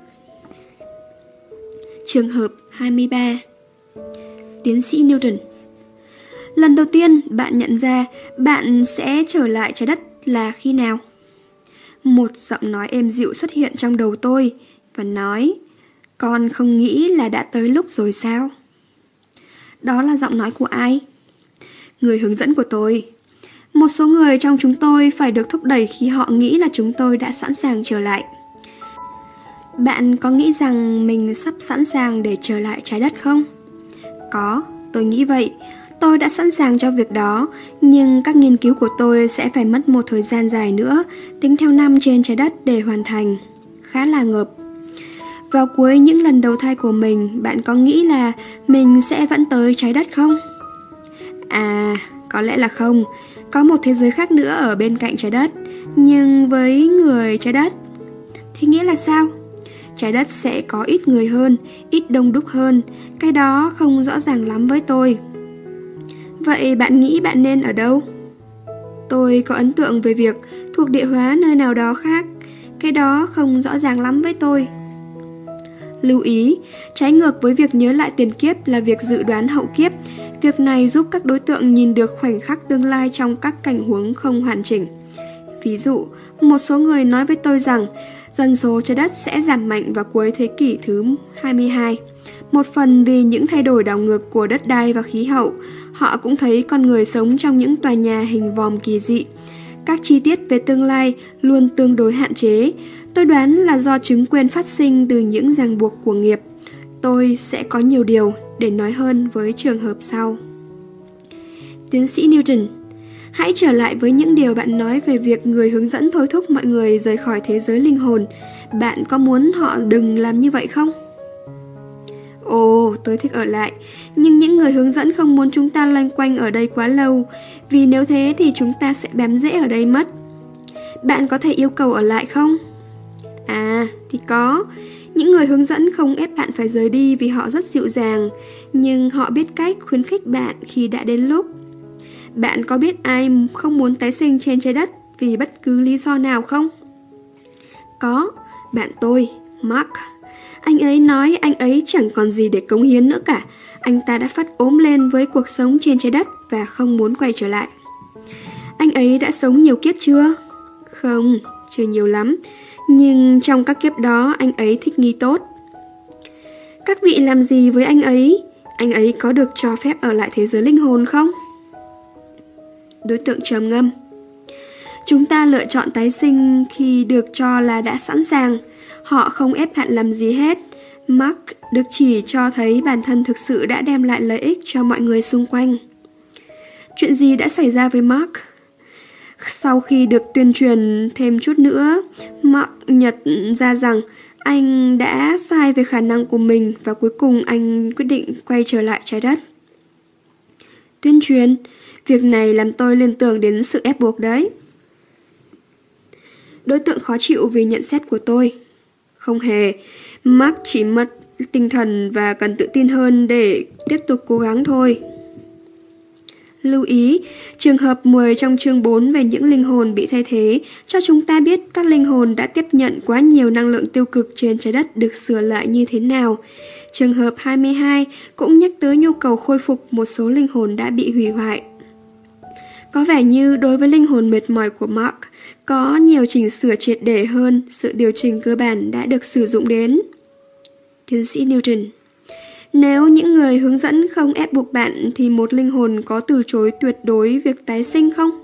Trường hợp 23. Tiến sĩ Newton: lần đầu tiên bạn nhận ra bạn sẽ trở lại trái đất là khi nào? Một giọng nói êm dịu xuất hiện trong đầu tôi và nói, con không nghĩ là đã tới lúc rồi sao? Đó là giọng nói của ai? Người hướng dẫn của tôi. Một số người trong chúng tôi phải được thúc đẩy khi họ nghĩ là chúng tôi đã sẵn sàng trở lại. Bạn có nghĩ rằng mình sắp sẵn sàng để trở lại trái đất không? Có, tôi nghĩ vậy. Tôi đã sẵn sàng cho việc đó, nhưng các nghiên cứu của tôi sẽ phải mất một thời gian dài nữa, tính theo năm trên trái đất để hoàn thành. Khá là ngợp. Vào cuối những lần đầu thai của mình, bạn có nghĩ là mình sẽ vẫn tới trái đất không? À, có lẽ là không. Có một thế giới khác nữa ở bên cạnh trái đất, nhưng với người trái đất. Thì nghĩa là sao? Trái đất sẽ có ít người hơn, ít đông đúc hơn. Cái đó không rõ ràng lắm với tôi. Vậy bạn nghĩ bạn nên ở đâu? Tôi có ấn tượng về việc thuộc địa hóa nơi nào đó khác. Cái đó không rõ ràng lắm với tôi. Lưu ý, trái ngược với việc nhớ lại tiền kiếp là việc dự đoán hậu kiếp. Việc này giúp các đối tượng nhìn được khoảnh khắc tương lai trong các cảnh huống không hoàn chỉnh. Ví dụ, một số người nói với tôi rằng dân số trái đất sẽ giảm mạnh vào cuối thế kỷ thứ 22. Một phần vì những thay đổi đảo ngược của đất đai và khí hậu. Họ cũng thấy con người sống trong những tòa nhà hình vòm kỳ dị. Các chi tiết về tương lai luôn tương đối hạn chế. Tôi đoán là do chứng quyền phát sinh từ những ràng buộc của nghiệp. Tôi sẽ có nhiều điều để nói hơn với trường hợp sau. Tiến sĩ Newton: hãy trở lại với những điều bạn nói về việc người hướng dẫn thôi thúc mọi người rời khỏi thế giới linh hồn. Bạn có muốn họ đừng làm như vậy không? Ồ, tôi thích ở lại. Nhưng những người hướng dẫn không muốn chúng ta loanh quanh ở đây quá lâu, vì nếu thế thì chúng ta sẽ bám rễ ở đây mất. Bạn có thể yêu cầu ở lại không? À, thì có. Những người hướng dẫn không ép bạn phải rời đi vì họ rất dịu dàng, nhưng họ biết cách khuyến khích bạn khi đã đến lúc. Bạn có biết ai không muốn tái sinh trên trái đất vì bất cứ lý do nào không? Có, bạn tôi, Mark. Anh ấy nói anh ấy chẳng còn gì để cống hiến nữa cả. Anh ta đã phát ốm lên với cuộc sống trên trái đất và không muốn quay trở lại. Anh ấy đã sống nhiều kiếp chưa? Không, chưa nhiều lắm. Nhưng trong các kiếp đó anh ấy thích nghi tốt. Các vị làm gì với anh ấy? Anh ấy có được cho phép ở lại thế giới linh hồn không? Đối tượng trầm ngâm. Chúng ta lựa chọn tái sinh khi được cho là đã sẵn sàng. Họ không ép bạn làm gì hết. Mark được chỉ cho thấy bản thân thực sự đã đem lại lợi ích cho mọi người xung quanh. Chuyện gì đã xảy ra với Mark? Sau khi được tuyên truyền thêm chút nữa, Mark nhận ra rằng anh đã sai về khả năng của mình và cuối cùng anh quyết định quay trở lại trái đất. Tuyên truyền, việc này làm tôi liên tưởng đến sự ép buộc đấy. Đối tượng khó chịu vì nhận xét của tôi. Không hề, Mark chỉ mất tinh thần và cần tự tin hơn để tiếp tục cố gắng thôi. Lưu ý, trường hợp 10 trong chương 4 về những linh hồn bị thay thế cho chúng ta biết các linh hồn đã tiếp nhận quá nhiều năng lượng tiêu cực trên trái đất được sửa lại như thế nào. Trường hợp 22 cũng nhắc tới nhu cầu khôi phục một số linh hồn đã bị hủy hoại. Có vẻ như đối với linh hồn mệt mỏi của Mark, có nhiều chỉnh sửa triệt để hơn sự điều chỉnh cơ bản đã được sử dụng đến. Tiến sĩ Newton: Nếu những người hướng dẫn không ép buộc bạn thì một linh hồn có từ chối tuyệt đối việc tái sinh không?